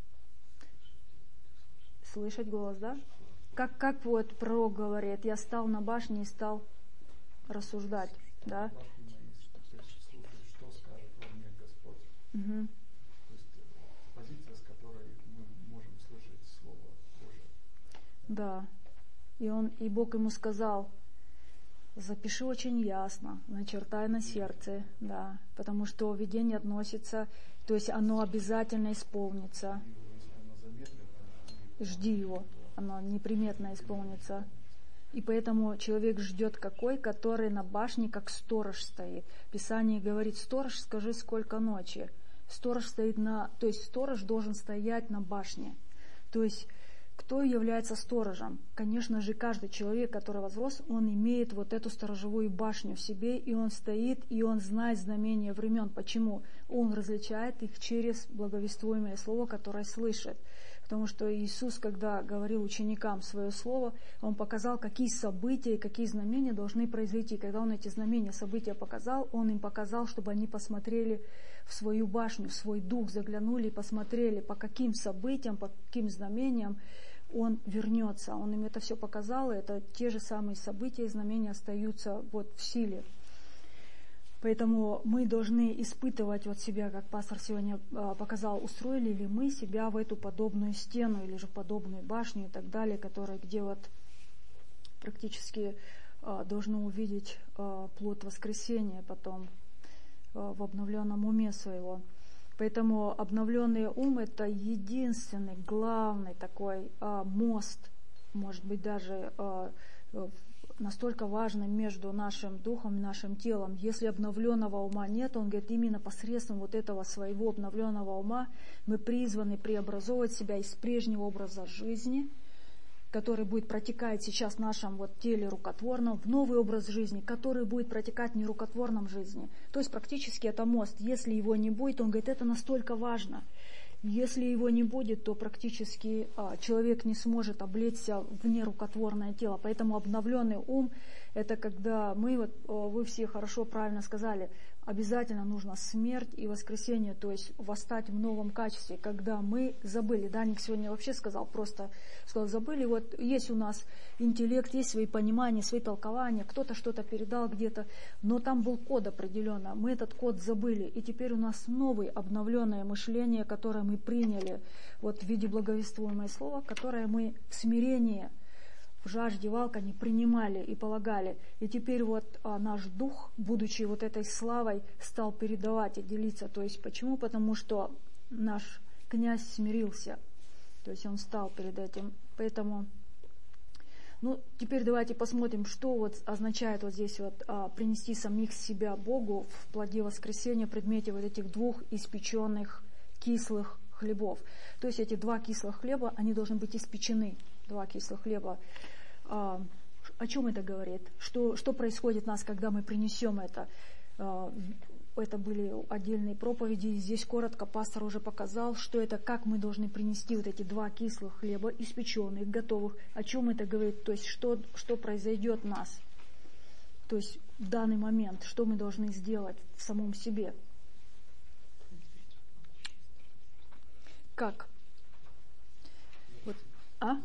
Speaker 1: Слышать голос, да? Как, как вот пророк говорит, я стал на башне и стал рассуждать, да?
Speaker 3: Что скажет во мне Господь?
Speaker 1: Угу.
Speaker 3: То есть позиция, с которой мы можем слышать Слово Божие.
Speaker 1: Да. И он, и Бог ему сказал, запиши очень ясно, начертай на сердце, да, потому что видение относится, то есть оно обязательно исполнится. Жди его, оно неприметно исполнится. И поэтому человек ждет какой, который на башне как сторож стоит. Писание говорит, сторож, скажи, сколько ночи. Сторож стоит на, то есть сторож должен стоять на башне. То есть кто является сторожем? Конечно же, каждый человек, который возрос, он имеет вот эту сторожевую башню в себе, и он стоит, и он знает знамения времен. Почему? Он различает их через благовествуемое слово, которое слышит. Потому что Иисус, когда говорил ученикам свое слово, Он показал, какие события и какие знамения должны произойти. Когда Он эти знамения, события показал, Он им показал, чтобы они посмотрели в свою башню, в свой дух, заглянули и посмотрели, по каким событиям, по каким знамениям Он вернется. Он им это все показал, и это те же самые события и знамения остаются вот в силе. Поэтому мы должны испытывать вот себя, как пастор сегодня показал, устроили ли мы себя в эту подобную стену или же в подобную башню и так далее, которая, где вот практически должны увидеть плод воскресения потом в обновленном уме своего. Поэтому обновленный ум — это единственный, главный такой мост, может быть, даже настолько важно между нашим духом и нашим телом. Если обновленного ума нет, он говорит, именно посредством вот этого своего обновленного ума мы призваны преобразовывать себя из прежнего образа жизни, который будет протекать сейчас в нашем вот теле рукотворном, в новый образ жизни, который будет протекать в нерукотворном жизни. То есть практически это мост. Если его не будет, он говорит, это настолько важно. Если его не будет, то практически а, человек не сможет облечься в нерукотворное тело. Поэтому обновленный ум — это когда мы, вот вы все хорошо, правильно сказали, обязательно нужно смерть и воскресение, то есть восстать в новом качестве, когда мы забыли. Даник сегодня вообще сказал, просто сказал, забыли, вот есть у нас интеллект, есть свои понимания, свои толкования, кто-то что-то передал где-то, но там был код определенно, мы этот код забыли, и теперь у нас новое обновленное мышление, которое мы приняли вот в виде благовествуемое слово, которое мы в смирении, в жажде, в алкане принимали и полагали. И теперь вот а, наш дух, будучи вот этой славой, стал передавать и делиться. То есть почему? Потому что наш князь смирился. То есть он стал перед этим. Поэтому, ну, теперь давайте посмотрим, что вот означает вот здесь вот а, принести самих себя Богу в плоде воскресения, в предмете вот этих двух испеченных кислых хлебов. То есть эти два кислых хлеба, они должны быть испечены. Два кислых хлеба. А, о чем это говорит? Что, что происходит у нас, когда мы принесем это? А, это были отдельные проповеди. Здесь коротко пастор уже показал, что это, как мы должны принести вот эти два кислых хлеба, испеченных, готовых. О чем это говорит? То есть что, что произойдет у нас? То есть в данный момент, что мы должны сделать в самом себе? Как? Вот. А?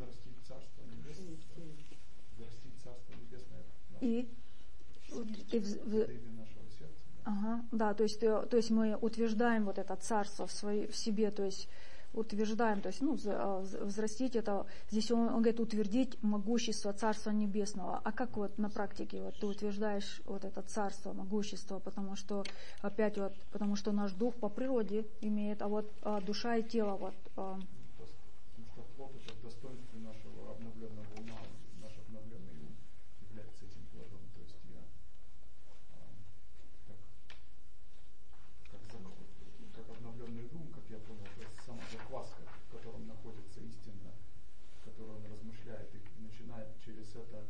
Speaker 1: И, и в, в, ага, да, то есть, то есть мы утверждаем вот это царство в, своей, в себе, то есть утверждаем, то есть, ну, взрастить это, здесь он, он говорит, утвердить могущество Царства Небесного. А как вот на практике вот ты утверждаешь вот это царство, могущество, потому что опять вот, потому что наш дух по природе имеет, а вот а душа и тело вот. А,
Speaker 3: достоинстве нашего обновленного ума, наш обновленный ум является этим плодом. То есть я как, как, как обновленный ум, как я понял, это сама закваска, в котором находится истина, в которой он размышляет и начинает через это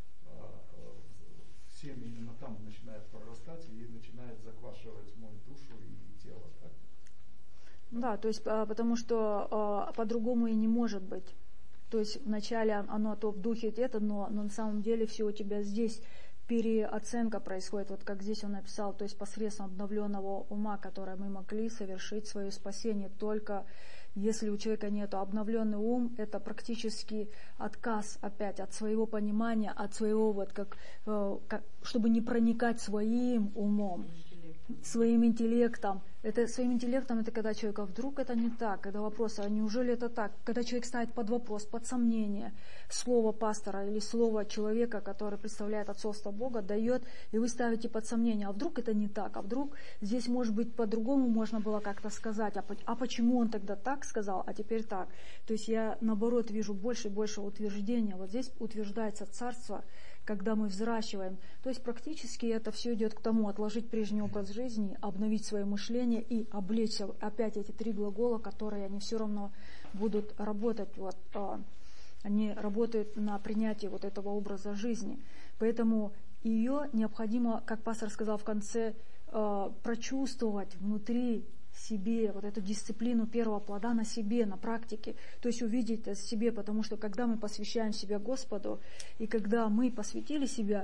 Speaker 3: семя именно там начинает прорастать и начинает заквашивать мою душу и тело. Так?
Speaker 1: Да, то есть потому что по-другому и не может быть. То есть вначале оно то в духе это, но, но на самом деле все у тебя здесь переоценка происходит, вот как здесь он написал, то есть посредством обновленного ума, которое мы могли совершить свое спасение, только если у человека нет обновленный ум, это практически отказ опять от своего понимания, от своего вот как, как чтобы не проникать своим умом, своим интеллектом. Это своим интеллектом, это когда человек, а вдруг это не так, когда вопрос, а неужели это так, когда человек ставит под вопрос, под сомнение слово пастора или слово человека, который представляет отцовство Бога, дает, и вы ставите под сомнение, а вдруг это не так, а вдруг здесь может быть по-другому можно было как-то сказать, а, а почему он тогда так сказал, а теперь так. То есть я наоборот вижу больше и больше утверждения, вот здесь утверждается царство, когда мы взращиваем. То есть практически это все идет к тому, отложить прежний образ жизни, обновить свое мышление и облечься опять эти три глагола, которые они все равно будут работать. Вот, они работают на принятии вот этого образа жизни. Поэтому ее необходимо, как пастор сказал в конце, э, прочувствовать внутри себе вот эту дисциплину первого плода на себе, на практике, то есть увидеть это в себе, потому что когда мы посвящаем себя Господу, и когда мы посвятили себя,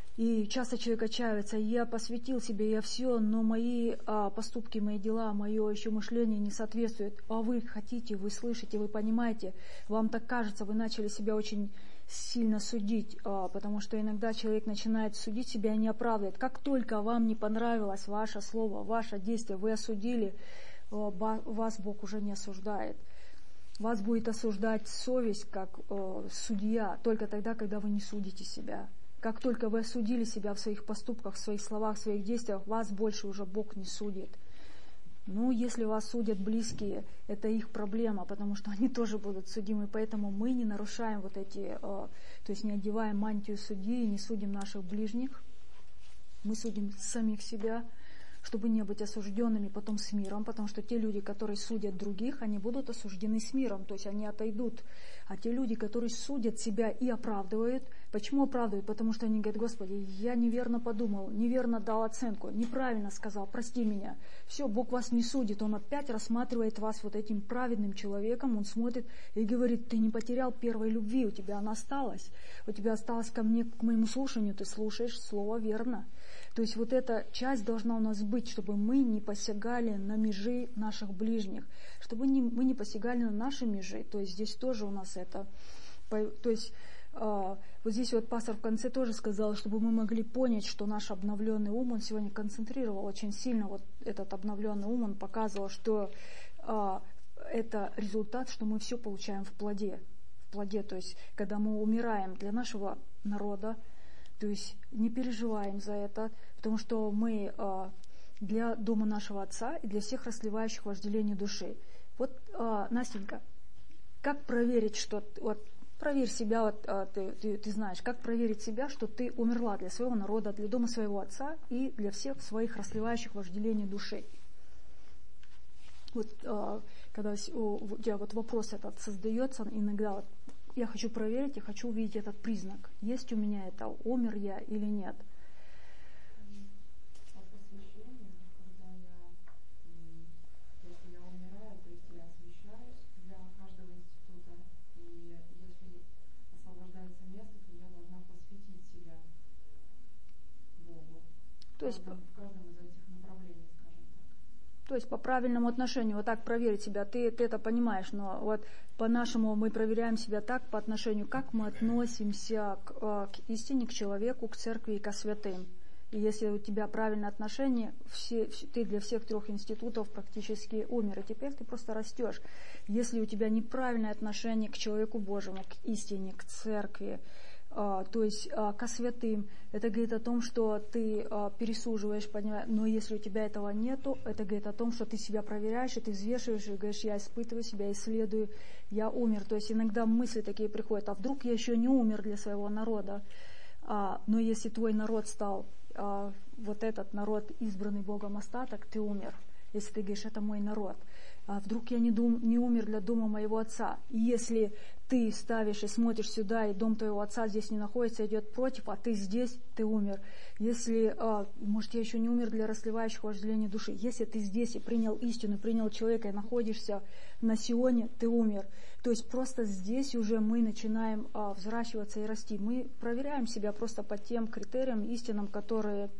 Speaker 1: и часто человек отчаивается, я посвятил себе, я все, но мои а, поступки, мои дела, мое еще мышление не соответствует, а вы хотите, вы слышите, вы понимаете, вам так кажется, вы начали себя очень сильно судить, а, потому что иногда человек начинает судить себя и не оправдывает. Как только вам не понравилось ваше слово, ваше действие, вы осудили, а, вас Бог уже не осуждает. Вас будет осуждать совесть как а, судья только тогда, когда вы не судите себя. Как только вы осудили себя в своих поступках, в своих словах, в своих действиях, вас больше уже Бог не судит. Ну, если вас судят близкие, это их проблема, потому что они тоже будут судимы, поэтому мы не нарушаем вот эти, то есть не одеваем мантию судьи и не судим наших ближних, мы судим самих себя, чтобы не быть осужденными потом с миром, потому что те люди, которые судят других, они будут осуждены с миром, то есть они отойдут. А те люди, которые судят себя и оправдывают, почему оправдывают? Потому что они говорят: Господи, я неверно подумал, неверно дал оценку, неправильно сказал, прости меня. Все, Бог вас не судит, Он опять рассматривает вас вот этим праведным человеком, Он смотрит и говорит: ты не потерял первой любви, у тебя она осталась, у тебя осталась ко мне, к моему слушанию, ты слушаешь слово верно. То есть вот эта часть должна у нас быть, чтобы мы не посягали на межи наших ближних, чтобы не, мы не посягали на наши межи. То есть здесь тоже у нас это... То есть э, вот здесь вот пастор в конце тоже сказал, чтобы мы могли понять, что наш обновленный ум, он сегодня концентрировал очень сильно, вот этот обновленный ум, он показывал, что э, это результат, что мы все получаем в плоде. В плоде, то есть когда мы умираем для нашего народа, то есть не переживаем за это, потому что мы э, для дома нашего Отца и для всех расливающих вожделение души. Вот, э, Настенька, как проверить, что... Вот, проверь себя, вот, э, ты, ты, ты знаешь, как проверить себя, что ты умерла для своего народа, для дома своего Отца и для всех своих расливающих вожделение души. Вот, э, когда у тебя вот вопрос этот создается, иногда вот, я хочу проверить, я хочу увидеть этот признак. Есть у меня это, умер я или нет.
Speaker 7: По посвящению, когда я, если я умираю, то есть я освящаюсь для каждого института, и если освобождается место, то я должна посвятить себя Богу.
Speaker 1: То есть,
Speaker 7: в каждом, в каждом из этих направлений, скажем так.
Speaker 1: То есть по правильному отношению, вот так проверить себя, ты, ты это понимаешь, но вот по-нашему мы проверяем себя так по отношению, как мы относимся к, к истине, к человеку, к церкви и ко святым. И если у тебя правильное отношение, все, ты для всех трех институтов практически умер, и теперь ты просто растешь. Если у тебя неправильное отношение к человеку Божьему, к истине, к церкви, Uh, то есть uh, ко святым, это говорит о том, что ты uh, пересуживаешь, понимаешь, но если у тебя этого нету, это говорит о том, что ты себя проверяешь, и ты взвешиваешь, и говоришь: я испытываю себя, исследую, я умер. То есть иногда мысли такие приходят: а вдруг я еще не умер для своего народа? Uh, но если твой народ стал, uh, вот этот народ, избранный Богом остаток, ты умер. Если ты говоришь: это мой народ, а вдруг я не, дум, не умер для дома моего отца. И если ты ставишь и смотришь сюда, и дом твоего отца здесь не находится, идет против, а ты здесь, ты умер. Если, а, может, я еще не умер для расливающих вожделения души. Если ты здесь и принял истину, принял человека, и находишься на Сионе, ты умер. То есть просто здесь уже мы начинаем а, взращиваться и расти. Мы проверяем себя просто по тем критериям, истинам, которые...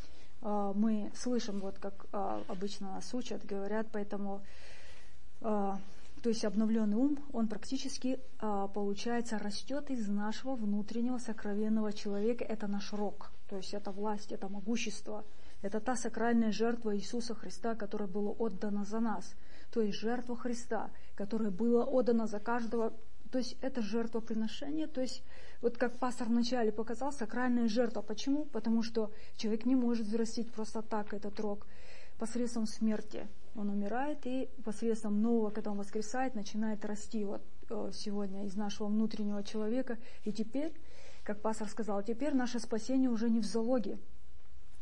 Speaker 1: мы слышим, вот как а, обычно нас учат, говорят, поэтому, а, то есть обновленный ум, он практически, а, получается, растет из нашего внутреннего сокровенного человека, это наш рог, то есть это власть, это могущество, это та сакральная жертва Иисуса Христа, которая была отдана за нас, то есть жертва Христа, которая была отдана за каждого. То есть это жертвоприношение, то есть вот как пастор вначале показал, сакральная жертва. Почему? Потому что человек не может взрастить просто так этот рог. Посредством смерти он умирает, и посредством нового, когда он воскресает, начинает расти вот сегодня из нашего внутреннего человека. И теперь, как пастор сказал, теперь наше спасение уже не в залоге.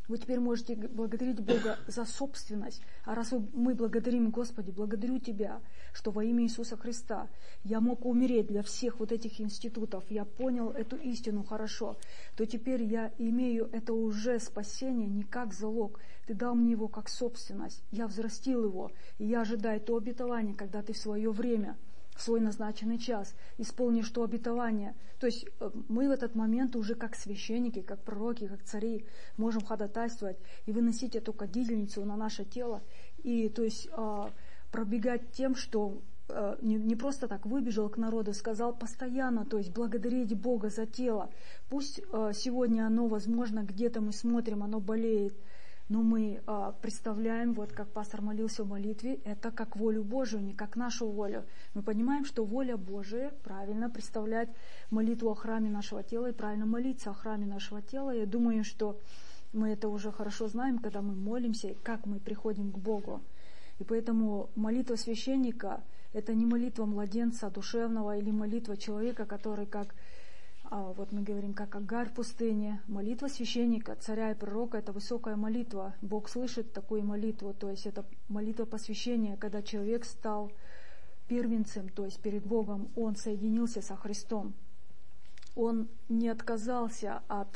Speaker 1: Вы теперь можете благодарить Бога за собственность. А раз мы благодарим, Господи, благодарю Тебя, что во имя Иисуса Христа я мог умереть для всех вот этих институтов, я понял эту истину хорошо, то теперь я имею это уже спасение не как залог. Ты дал мне его как собственность. Я взрастил его, и я ожидаю то обетование, когда ты в свое время, в свой назначенный час исполнишь то обетование. То есть мы в этот момент уже как священники, как пророки, как цари можем ходатайствовать и выносить эту кадильницу на наше тело. И то есть пробегать тем, что не, не просто так выбежал к народу, сказал постоянно, то есть благодарить Бога за тело. Пусть сегодня оно, возможно, где-то мы смотрим, оно болеет, но мы а, представляем, вот как пастор молился в молитве, это как волю Божию, не как нашу волю. Мы понимаем, что воля Божия правильно представлять молитву о храме нашего тела и правильно молиться о храме нашего тела. Я думаю, что мы это уже хорошо знаем, когда мы молимся, и как мы приходим к Богу. И поэтому молитва священника – это не молитва младенца душевного или молитва человека, который как... А вот мы говорим, как Агарь в пустыне. Молитва священника, царя и пророка – это высокая молитва. Бог слышит такую молитву, то есть это молитва посвящения, когда человек стал первенцем, то есть перед Богом, он соединился со Христом. Он не отказался от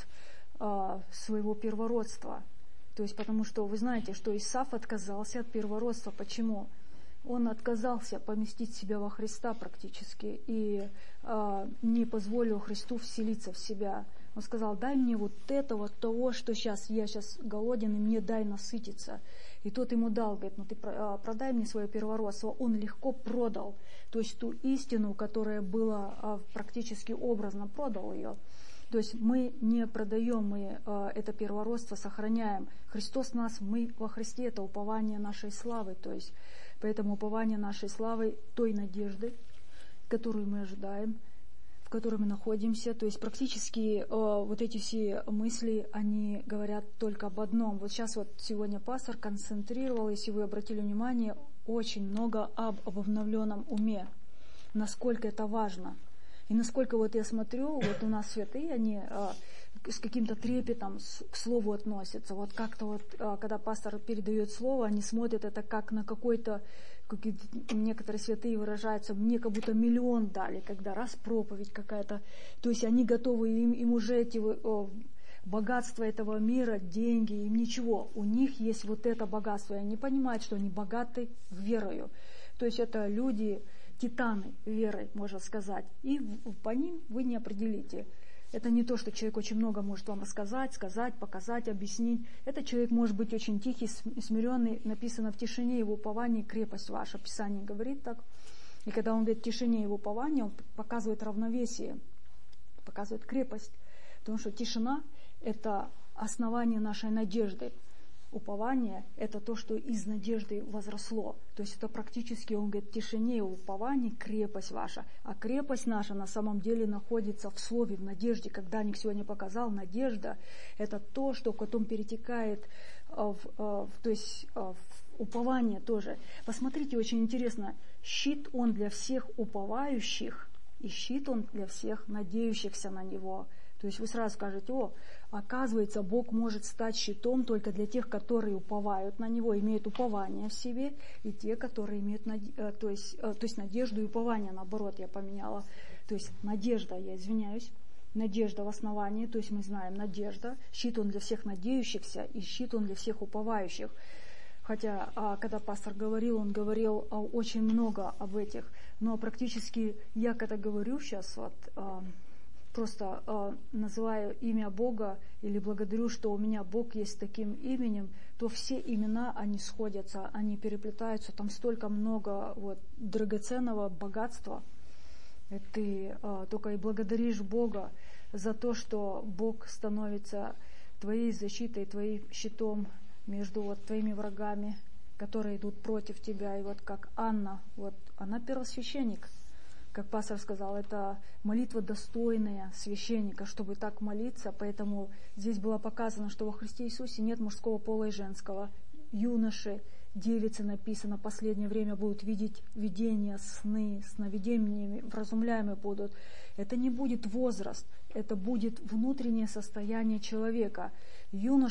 Speaker 1: а, своего первородства. То есть потому что вы знаете, что Исав отказался от первородства. Почему? Он отказался поместить себя во Христа практически и э, не позволил Христу вселиться в себя. Он сказал, дай мне вот этого, того, что сейчас, я сейчас голоден, и мне дай насытиться. И тот ему дал, говорит, ну ты продай мне свое первородство. Он легко продал, то есть ту истину, которая была э, практически образно, продал ее. То есть мы не продаем, мы э, это первородство сохраняем. Христос нас, мы во Христе, это упование нашей славы, то есть поэтому упование нашей славы, той надежды, которую мы ожидаем, в которой мы находимся. То есть практически э, вот эти все мысли, они говорят только об одном. Вот сейчас вот сегодня пастор концентрировал, если вы обратили внимание, очень много об обновленном уме. Насколько это важно. И насколько вот я смотрю, вот у нас святые, они э, с каким-то трепетом с, к слову относятся. Вот как-то вот, э, когда пастор передает слово, они смотрят это как на какой-то, как некоторые святые выражаются, мне как будто миллион дали, когда раз проповедь какая-то. То есть они готовы, им, им уже эти э, богатства этого мира, деньги, им ничего. У них есть вот это богатство, и они понимают, что они богаты верою. То есть это люди... титаны веры, можно сказать. И по ним вы не определите. Это не то, что человек очень много может вам рассказать, сказать, показать, объяснить. Этот человек может быть очень тихий, смиренный. Написано в тишине его упования крепость ваша. Писание говорит так. И когда он говорит в тишине его упования, он показывает равновесие, показывает крепость. Потому что тишина – это основание нашей надежды. Упование – это то, что из надежды возросло. То есть это практически, он говорит, в тишине и уповании крепость ваша. А крепость наша на самом деле находится в слове, в надежде. Как Даник сегодня показал, надежда – это то, что потом перетекает в, в, то есть, в упование тоже. Посмотрите, очень интересно, щит он для всех уповающих, и щит он для всех надеющихся на него. То есть вы сразу скажете, о, оказывается, Бог может стать щитом только для тех, которые уповают на Него, имеют упование в себе, и те, которые имеют наде- то есть, то есть надежду и упование, наоборот, я поменяла. То есть надежда, я извиняюсь, надежда в основании, то есть мы знаем, надежда, щит он для всех надеющихся, и щит он для всех уповающих. Хотя, когда пастор говорил, он говорил очень много об этих, но практически я, когда говорю сейчас, вот, просто э, называю имя Бога или благодарю, что у меня Бог есть таким именем, то все имена, они сходятся, они переплетаются, там столько много вот, драгоценного богатства. И ты э, только и благодаришь Бога за то, что Бог становится твоей защитой, твоим щитом между вот, твоими врагами, которые идут против тебя. И вот как Анна, вот, она первосвященник. Как пастор сказал, это молитва достойная священника, чтобы так молиться. Поэтому здесь было показано, что во Христе Иисусе нет мужского пола и женского. Юноши, девицы, написано, в последнее время будут видеть видения, сны, сновидениями, вразумляемые будут. Это не будет возраст, это будет внутреннее состояние человека. Юноши,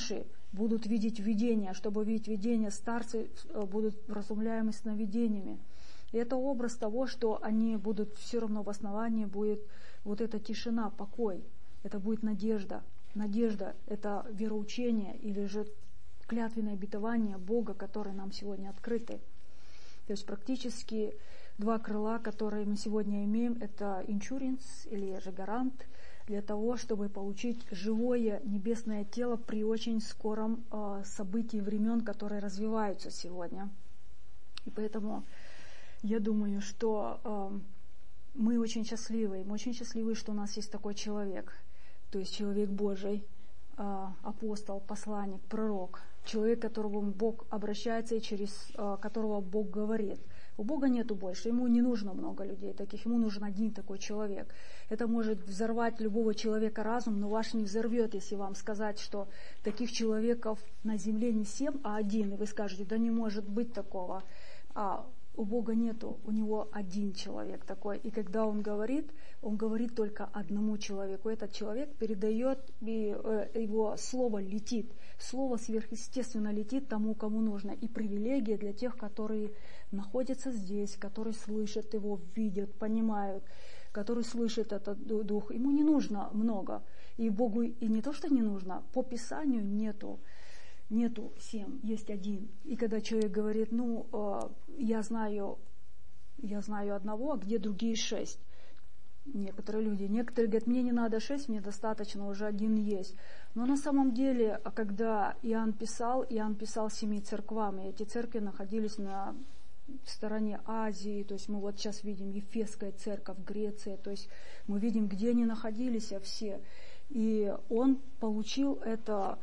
Speaker 1: будут видеть видения. Чтобы видеть видения, старцы будут вразумляемы сновидениями. И это образ того, что они будут все равно в основании будет вот эта тишина, покой. Это будет надежда. Надежда – это вероучение или же клятвенное обетование Бога, которые нам сегодня открыты. То есть практически два крыла, которые мы сегодня имеем, это иншуренс или же гарант для того, чтобы получить живое небесное тело при очень скором э, событии времен, которые развиваются сегодня. И поэтому я думаю, что э, мы очень счастливы. Мы очень счастливы, что у нас есть такой человек, то есть человек Божий, э, апостол, посланник, пророк, человек, к которому Бог обращается и через э, которого Бог говорит. У Бога нету больше, ему не нужно много людей таких, ему нужен один такой человек. Это может взорвать любого человека разум, но ваш не взорвет, если вам сказать, что таких человеков на земле не семь, а один. И вы скажете, да не может быть такого. А у Бога нету, у него один человек такой. И когда он говорит, он говорит только одному человеку. Этот человек передает, и его слово летит. Слово сверхъестественно летит тому, кому нужно. И привилегия для тех, которые находятся здесь, которые слышат его, видят, понимают, которые слышат этот дух. Ему не нужно много. И Богу и не то, что не нужно, по Писанию нету. Нету семь, есть один. И когда человек говорит, ну, э, я знаю, я знаю одного, а где другие шесть? Некоторые люди, некоторые говорят, мне не надо шесть, мне достаточно, уже один есть. Но на самом деле, когда Иоанн писал, Иоанн писал семи церквам, и эти церкви находились на стороне Азии, то есть мы вот сейчас видим Ефесская церковь, Греция, то есть мы видим, где они находились все. И он получил это...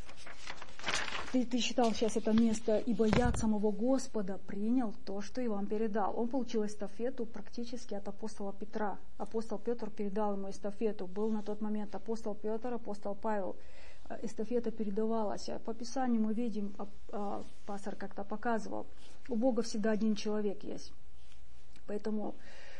Speaker 1: Ты, ты читал сейчас это место, ибо я от самого Господа принял то, что и вам передал. Он получил эстафету практически от апостола Петра. Апостол Петр передал ему эстафету. Был на тот момент апостол Петр, апостол Павел. Эстафета передавалась. По Писанию мы видим, пастор как-то показывал, у Бога всегда один человек есть. Поэтому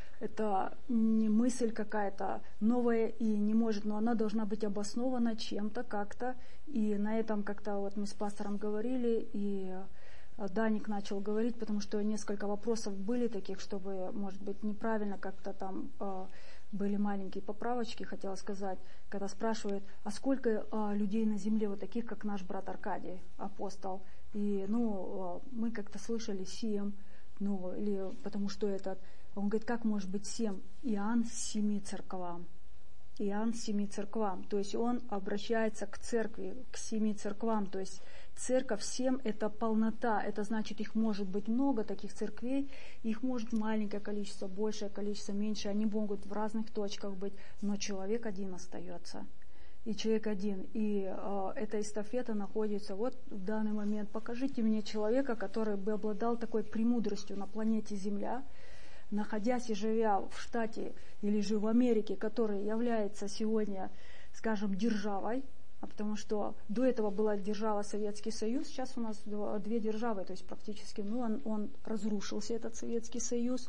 Speaker 1: это не мысль какая-то новая и не может, но она должна быть обоснована чем-то, как-то. И на этом как-то вот мы с пастором говорили, и Даник начал говорить, потому что несколько вопросов были таких, чтобы, может быть, неправильно как-то там э, были маленькие поправочки, хотела сказать, когда спрашивают, а сколько э, людей на земле вот таких, как наш брат Аркадий, апостол. И, ну, э, мы как-то слышали семь, ну, или потому что этот... Он говорит, как может быть семь? Иоанн семи церквам. Иоанн семи церквам. То есть он обращается к церкви, к семи церквам. То есть церковь семь – это полнота. Это значит, их может быть много, таких церквей. Их может маленькое количество, большее количество, меньше. Они могут в разных точках быть. Но человек один остается. И человек один. И э, эта эстафета находится вот в данный момент. Покажите мне человека, который бы обладал такой премудростью на планете Земля, находясь и живя в штате или же в Америке, который является сегодня, скажем, державой, а потому что до этого была держава Советский Союз, сейчас у нас две державы, то есть практически, ну, он, он разрушился, этот Советский Союз,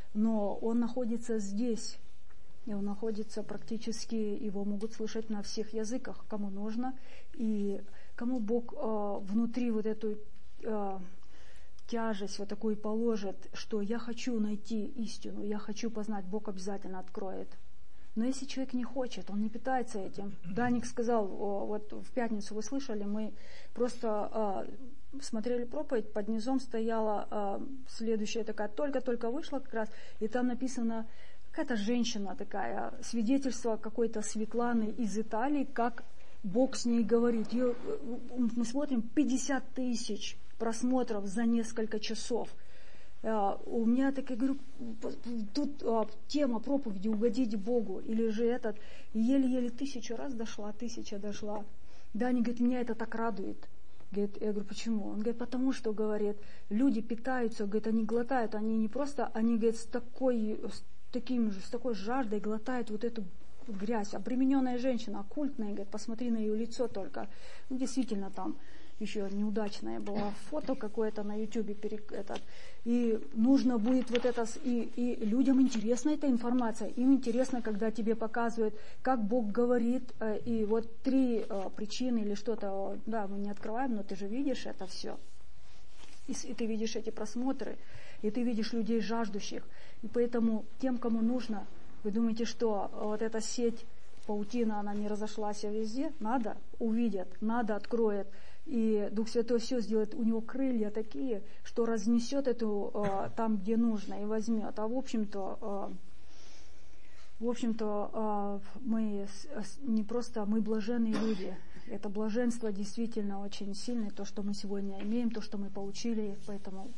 Speaker 1: но он находится здесь, и он находится практически, его могут слышать на всех языках, кому нужно, и кому Бог э, внутри вот эту э, тяжесть вот такую положит, что я хочу найти истину, я хочу познать, Бог обязательно откроет. Но если человек не хочет, он не питается этим. Даник сказал, вот в пятницу вы слышали, мы просто э, смотрели проповедь, под низом стояла э, следующая такая, только-только вышла как раз, и там написано, какая-то женщина такая, свидетельство какой-то Светланы из Италии, как Бог с ней говорит. Ее, мы смотрим, пятьдесят тысяч просмотров за несколько часов. Uh, у меня так, я говорю, тут uh, тема проповеди «Угодить Богу» или же этот, еле-еле тысячу раз дошла, тысяча дошла. Даня говорит, меня это так радует. Говорит, я говорю, почему? Он говорит, потому что, говорит, люди питаются, говорит, они глотают, они не просто, они, говорит, с такой, с таким же, с такой жаждой глотают вот эту грязь. Обремененная женщина, оккультная, говорит, посмотри на ее лицо только. Ну, действительно там. еще неудачное было фото какое-то на ютубе, этот, и нужно будет вот это, и, и людям интересна эта информация, им интересно, когда тебе показывают, как Бог говорит, и вот три причины или что-то, да, мы не открываем, но ты же видишь это все, и, и ты видишь эти просмотры, и ты видишь людей жаждущих, и поэтому тем, кому нужно, вы думаете, что вот эта сеть, паутина, она не разошлась везде? Надо, увидят, надо, откроет. И Дух Святой все сделает, у него крылья такие, что разнесет эту э, там, где нужно, и возьмет. А в общем-то, э, в общем-то, э, мы не просто, мы блаженные люди. Это блаженство действительно очень сильное, то, что мы сегодня имеем, то, что мы получили, поэтому...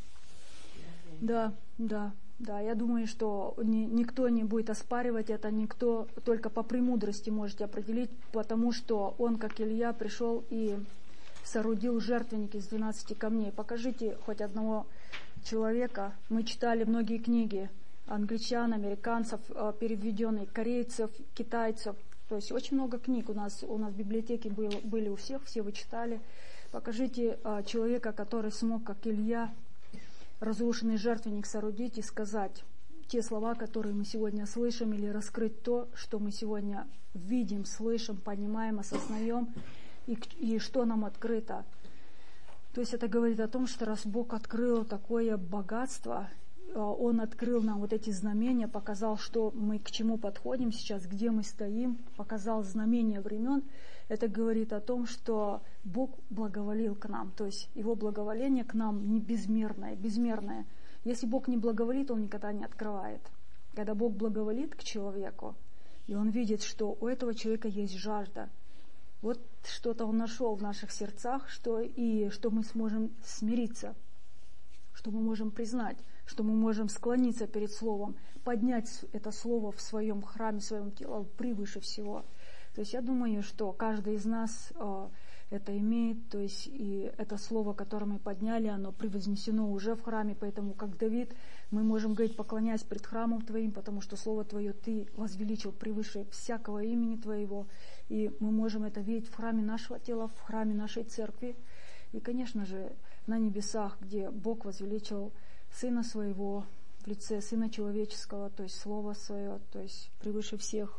Speaker 1: Да, да. Да, я думаю, что ни, никто не будет оспаривать это, никто только по премудрости можете определить, потому что он, как Илья, пришел и соорудил жертвенник из двенадцати камней. Покажите хоть одного человека. Мы читали многие книги англичан, американцев, переведенные, корейцев, китайцев. То есть очень много книг у нас, у нас в библиотеке было, были у всех, все вы читали. Покажите человека, который смог, как Илья, разрушенный жертвенник соорудить и сказать те слова, которые мы сегодня слышим, или раскрыть то, что мы сегодня видим, слышим, понимаем, осознаем, и, и что нам открыто. То есть это говорит о том, что раз Бог открыл такое богатство, Он открыл нам вот эти знамения, показал, что мы к чему подходим сейчас, где мы стоим, показал знамения времен. Это говорит о том, что Бог благоволил к нам, то есть Его благоволение к нам не безмерное, безмерное. Если Бог не благоволит, Он никогда не открывает. Когда Бог благоволит к человеку, и Он видит, что у этого человека есть жажда, вот что-то Он нашел в наших сердцах, что, и что мы сможем смириться, что мы можем признать, что мы можем склониться перед Словом, поднять это Слово в своем храме, в своем теле превыше всего. То есть я думаю, что каждый из нас э, это имеет, то есть и это слово, которое мы подняли, оно превознесено уже в храме, поэтому, как Давид, мы можем говорить, поклоняясь пред храмом Твоим, потому что слово Твое Ты возвеличил превыше всякого имени Твоего, и мы можем это видеть в храме нашего тела, в храме нашей церкви, и, конечно же, на небесах, где Бог возвеличил Сына Своего в лице Сына Человеческого, то есть Слово Свое, то есть превыше всех.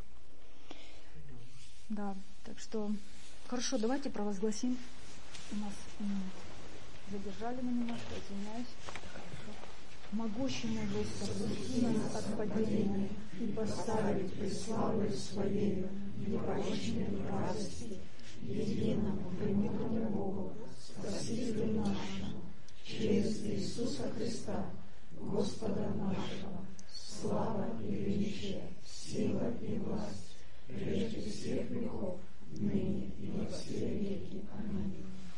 Speaker 1: Да, так что, хорошо, давайте провозгласим. У нас м, задержали мы немножко, извиняюсь. Могущему возвести нас от падения и поставить пред славой Своею в непорочной радости, единому примиренному Богу, Спасителю нашему, через Иисуса Христа, Господа